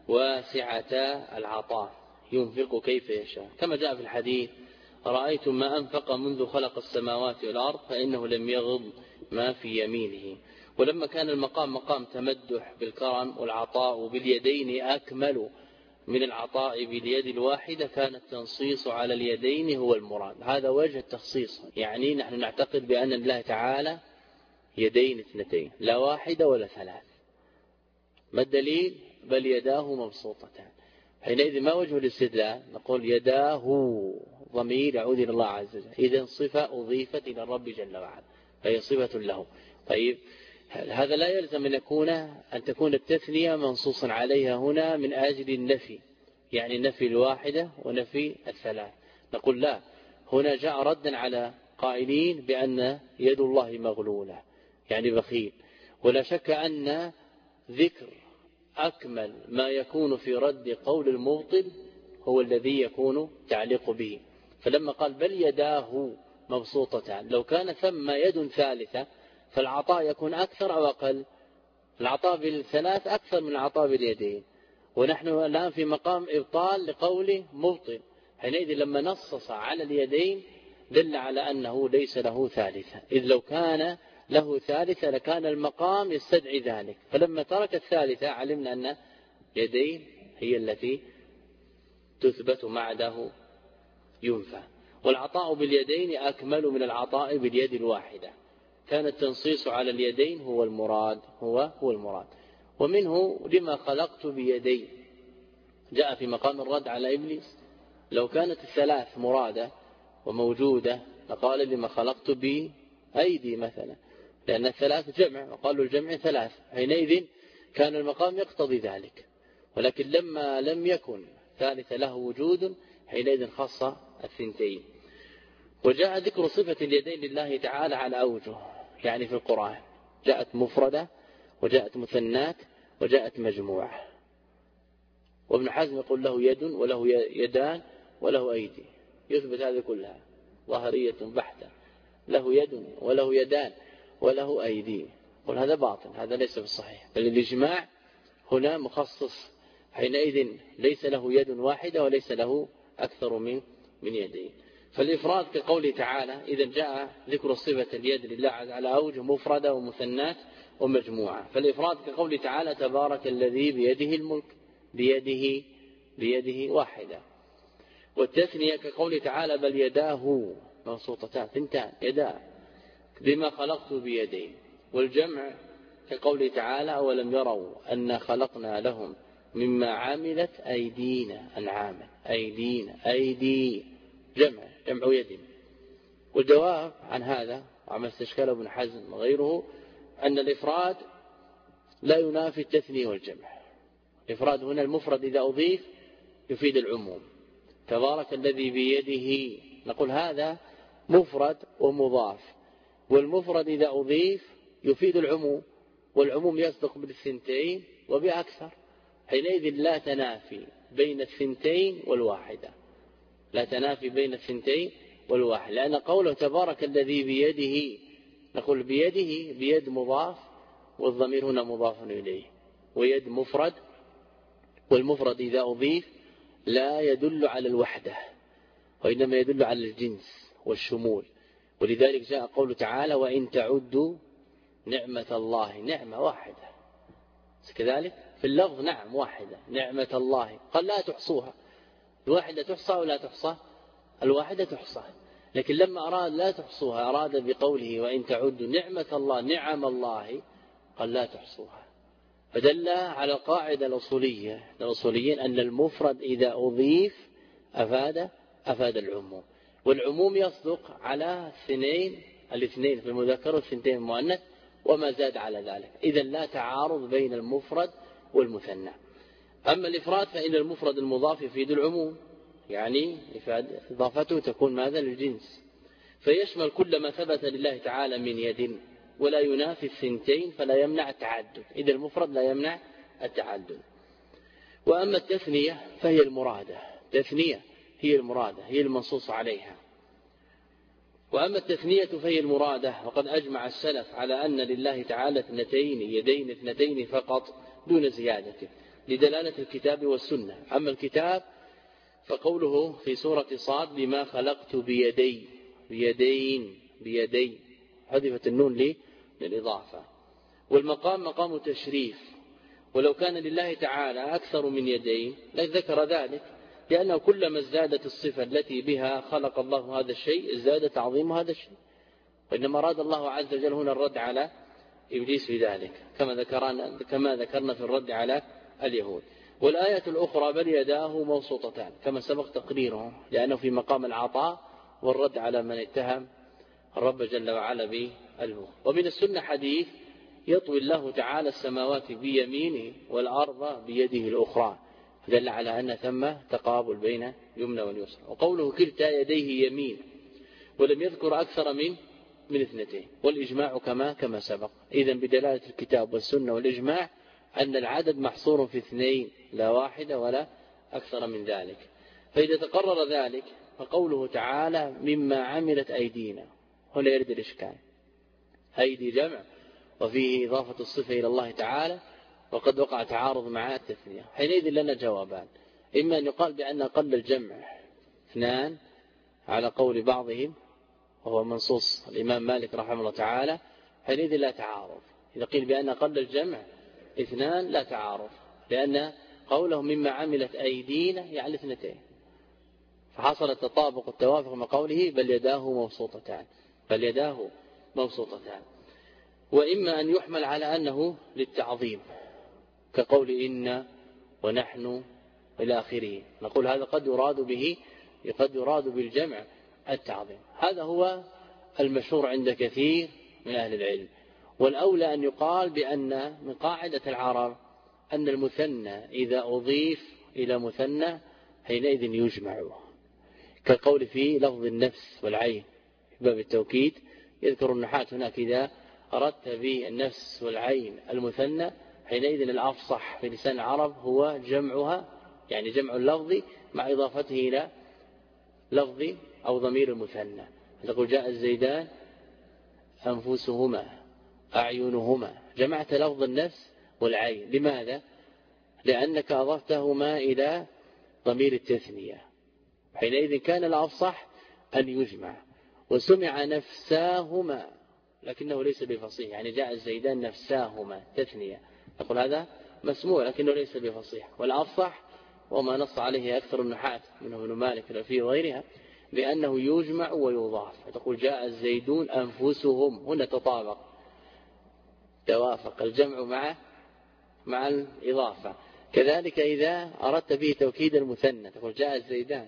واسعتا العطاء ينفق كيف يشاء، كما جاء في الحديث رأيتم ما أنفق منذ خلق السماوات والأرض فإنه لم يغض ما في يمينه. ولما كان المقام مقام تمدح بالكرم والعطاء باليدين أكمل من العطاء باليد الواحدة، كان التنصيص على اليدين هو المراد. هذا وجه التخصيص، يعني نحن نعتقد بأن الله تعالى يدين اثنتين لا واحدة ولا ثلاث. ما الدليل؟ بل يداه مبسوطتان. حينئذ ما وجه الاستدلال؟ نقول يداه ضمير يعود إلى الله عز وجل، إذن صفة أضيفت إلى الرب جل وعلا فهي صفة له. طيب هذا لا يلزم أن تكون التثنية منصوصا عليها هنا من أجل النفي، يعني نفي الواحدة ونفي الثلاث. نقول لا، هنا جاء ردا على قائلين بأن يد الله مغلولة يعني بخيل. ولا شك أن ذكر أكمل ما يكون في رد قول المبطل هو الذي يكون تعليق به. فلما قال بل يداه مبسوطتان، لو كان ثم يد ثالثة فالعطاء يكون أكثر أو أقل؟ العطاء بالثلاث أكثر من العطاء باليدين، ونحن الآن في مقام إبطال لقول مبطل. حينئذ لما نصص على اليدين دل على أنه ليس له ثالثة، إذ لو كان له ثالثة لكان المقام يستدعي ذلك. فلما ترك الثالثة علمنا أن يدين هي التي تثبت معده ينفى. والعطاء باليدين أكمل من العطاء باليد الواحدة، كان التنصيص على اليدين هو المراد. ومنه لما خلقت بيدي جاء في مقام الرد على إبليس. لو كانت الثلاث مرادة وموجودة لقال لما خلقت بأيدي مثلا، لأن الثلاث جمع وقالوا الجمع ثلاث، حينئذ كان المقام يقتضي ذلك. ولكن لما لم يكن ثالث له وجود حينئذ خص الثنتين. وجاء ذكر صفة اليدين لله تعالى على أوجه، يعني في القرآن جاءت مفردة وجاءت مثنات وجاءت مجموعة. وابن حزم يقول له يد وله يدان وله أيدي، يثبت هذه كلها ظاهرية بحتة، له يد وله يدان وله أيدي. قل هذا باطل، هذا ليس بالصحيح، بل الإجماع هنا مخصص، حينئذ ليس له يد واحدة وليس له أكثر من يدين. فالإفراد كقوله تعالى إذا جاء ذكر صفة اليد لله على أوجه مفردة ومثنات ومجموعة. فالإفراد كقوله تعالى تبارك الذي بيده الملك، بيده واحدة. والتثنية كقوله تعالى بل يداه مبسوطتان ثنتان يداه بما خلقت بيدين. والجمع كقوله تعالى أولم يروا أن خلقنا لهم مما عملت أيدينا أنعاما، أيدي جمع يد. والجواب عن هذا وعما استشكله ابن حزم وغيره أن الإفراد لا ينافي التثنية والجمع. الإفراد هنا المفرد إذا أضيف يفيد العموم. تبارك الذي بيده، نقول هذا مفرد ومضاف، والمفرد إذا أضيف يفيد العموم، والعموم يصدق بالثنتين وبأكثر. حينئذ لا تنافي بين الثنتين والواحدة، لا تنافي بين الثنتين والواحد، لأن قوله تبارك الذي بيده، نقول بيده بيد مضاف، والضمير هنا مضاف إليه، ويد مفرد، والمفرد إذا أضيف لا يدل على الوحدة وإنما يدل على الجنس والشمول. ولذلك جاء قوله تعالى وإن تعدوا نعمة الله، نعمة واحدة كذلك في اللفظ، نعم واحدة، نعمة الله قال لا تحصوها. الواحدة تحصى ولا تحصى؟ الواحدة تحصى، لكن لما أراد لا تحصوها أراد بقوله وإن تعدوا نعمة الله، نعم الله، قال لا تحصوها. فدل على القاعدة الأصولية للأصوليين أن المفرد إذا أضيف أفاد العموم، والعموم يصدق على الاثنين في المذكر والثنتين المؤنث وما زاد على ذلك. إذن لا تعارض بين المفرد والمثنى. أما الإفراد فإن المفرد المضاف يفيد العموم، يعني إضافته تكون ماذا للجنس، فيشمل كل ما ثبت لله تعالى من يد، ولا ينافي الثنتين فلا يمنع التعدد. إذا المفرد لا يمنع التعدد. وأما التثنية فهي المرادة، تثنية هي المرادة، هي المنصوص عليها. وأما التثنية فهي المرادة، وقد أجمع السلف على أن لله تعالى اثنتين، يدين اثنتين فقط دون زيادة، لدلالة الكتاب والسنة. أما الكتاب فقوله في سورة صاد بما خلقت بيدي، بيدي حذفت النون للإضافة. والمقام مقام تشريف، ولو كان لله تعالى أكثر من يدين لذكر ذلك، لأنه كلما ازدادت الصفة التي بها خلق الله هذا الشيء ازداد تعظيم هذا الشيء. وإنما أراد الله عز وجل هنا الرد على إبليس في ذلك، كما ذكرنا في الرد على اليهود. والآية الأخرى بل يداه مبسوطتان كما سبق تقريره، لأنه في مقام العطاء والرد على من اتهم الرب جل وعلا بالبخل. ومن السنة حديث يطوي الله تعالى السماوات بيمينه والأرض بيده الأخرى، دل على أن ثم تقابل بين يمنى واليسرى. وقوله كلتا يديه يمين، ولم يذكر أكثر من اثنتين، والإجماع كما سبق. إذن بدلالة الكتاب والسنة والإجماع أن العدد محصور في اثنين لا واحدة ولا أكثر من ذلك. فإذا تقرر ذلك فقوله تعالى مما عملت أيدينا، هنا يرد الإشكال، أيدي جمع وفيه إضافة الصفة إلى الله تعالى، وقد وقع تعارض مع التثنية. حينئذ لنا جوابان: إما أن يقال بأن أقل الجمع اثنان على قول بعضهم وهو منصوص الإمام مالك رحمه الله تعالى، حينئذ لا تعارض. إذا قيل بأن أقل الجمع اثنان لا تعارض، لأن قوله مما عملت أيدينا يعني اثنتين، فحصل التطابق والتوافق مع قوله بل يداه مبسوطتان، بل يداه مبسوطتان. وإما أن يحمل على أنه للتعظيم كقول إن ونحن إلى آخره، نقول هذا قد يراد بالجمع التعظيم. هذا هو المشهور عند كثير من أهل العلم. والأولى أن يقال بأن من قاعدة العرب أن المثنى إذا أضيف إلى مثنى حينئذ يجمع، كالقول في لفظ النفس والعين في باب التوكيد. يذكر النحاة هناك إذا أردت بالنفس والعين المثنى حينئذ الأفصح في لسان العرب هو جمعها، يعني جمع اللفظ مع إضافته إلى لفظ أو ضمير المثنى. تقول جاء الزيدان أنفسهما أعينهما، جمعت لفظ النفس والعين. لماذا؟ لأنك أضفتهما إلى ضمير التثنية، حينئذ كان الأفصح أن يجمع. وسمع نفساهما لكنه ليس بفصيح، يعني جاء الزيدان نفساهما تثنية، نقول هذا مسموع لكنه ليس بفصيح. والأفصح وما نص عليه أكثر النحاة منهم ابن مالك في غيرها بأنه يجمع ويضاف. تقول جاء الزيدون أنفسهم، هنا تطابق توافق الجمع مع الإضافة. كذلك إذا أردت به توكيد المثنى تقول جاء الزيدان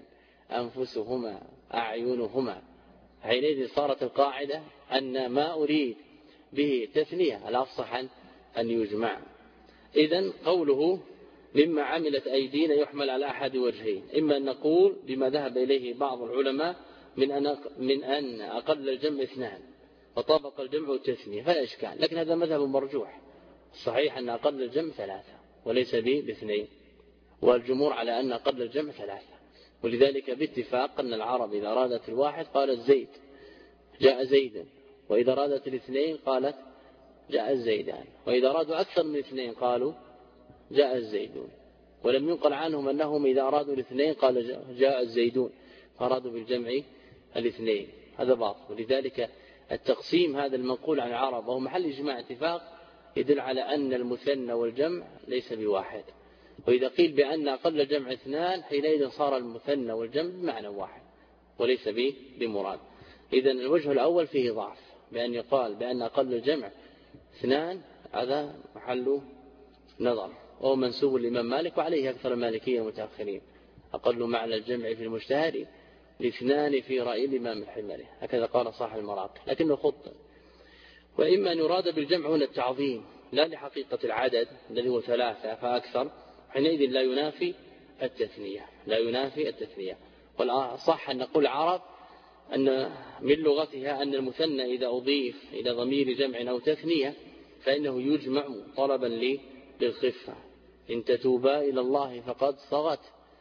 أنفسهما أعينهما، حينئذ صارت القاعدة أن ما أريد به تثنية، الأفصح أن يجمع. إذن قوله مما عملت أيدينا يحمل على أحد وجهين، إما أن نقول بما ذهب إليه بعض العلماء من أن أقل الجمع 2 وطابق الجمع التثنية فلا إشكال، لكن هذا مذهب مرجوح. الصحيح أن أقل الجمع 3 وليس ب2، والجمهور على أن أقل الجمع 3. ولذلك باتفاق أن العرب إذا أرادت الواحد قالت زيد جاء زيدا، وإذا أرادت الاثنين قالت جاء الزيدان، وإذا أرادوا أكثر من 2 قالوا جاء الزيدون. ولم ينقل عنهم أنهم إذا أرادوا الاثنين قال جاء الزيدون، فأرادوا بالجمع الاثنين، هذا باطل. ولذلك التقسيم هذا المنقول عن العرب وهو محل إجماع اتفاق يدل على أن المثنى والجمع ليس بواحد. وإذا قيل بأن أقل الجمع 2 حينئذ صار المثنى والجمع بمعنى واحد وليس بمراد. إذن الوجه الأول فيه ضعف، بأن يقال بأن أقل الجمع 2 هذا محل نظر، وهو منسوب الإمام مالك وعليه أكثر المالكية متأخرين. أقل معنى الجمع في المجتهد 2 في رأي الإمام الحمري، هكذا قال صاحب المراقي، لكنه خط. وإما أن يراد بالجمع هنا التعظيم لا لحقيقة العدد الذي هو 3 فأكثر، حينئذ لا ينافي التثنية. والصح أن نقول العرب أن من لغتها أن المثنى إذا أضيف إلى ضمير جمع أو تثنية فإنه يجمع طلبا للخفة. إن تتوبا إلى الله فقد صغت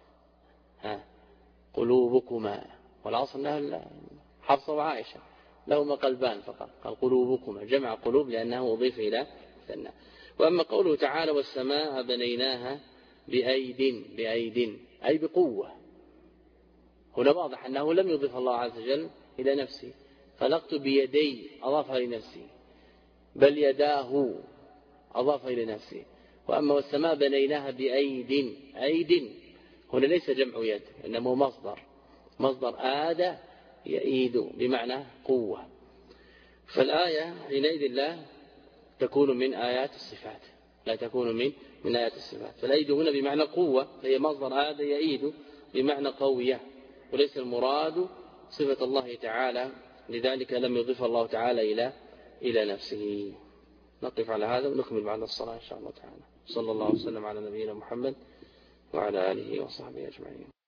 قلوبكما، والعصر أنها حفصة وعائشة لهما قلبان فقط، قال قلوبكما جمع قلوب لأنه أضيف إلى مثنى. وأما قوله تعالى والسماء بنيناها بأيد أي بقوة، هنا واضح أنه لم يضيف الله عز وجل إلى نفسه، خلقت بيدي أضافها لنفسه، بل يداه أضاف إلى نفسه. وأما والسماء بنيناها أيد هنا ليس جمع يد، إنما مصدر آد يأيد بمعنى قوة. فالآية حينئذ لا تكون من آيات الصفات، فالأيد هنا بمعنى قوة، هي مصدر آد يأيد بمعنى قوية، وليس المراد صفة الله تعالى، لذلك لم يضيف الله تعالى إلى نفسه. نقف على هذا ونكمل بعد الصلاة إن شاء الله تعالى. صلى الله وسلم على نبينا محمد وعلى آله وصحبه أجمعين.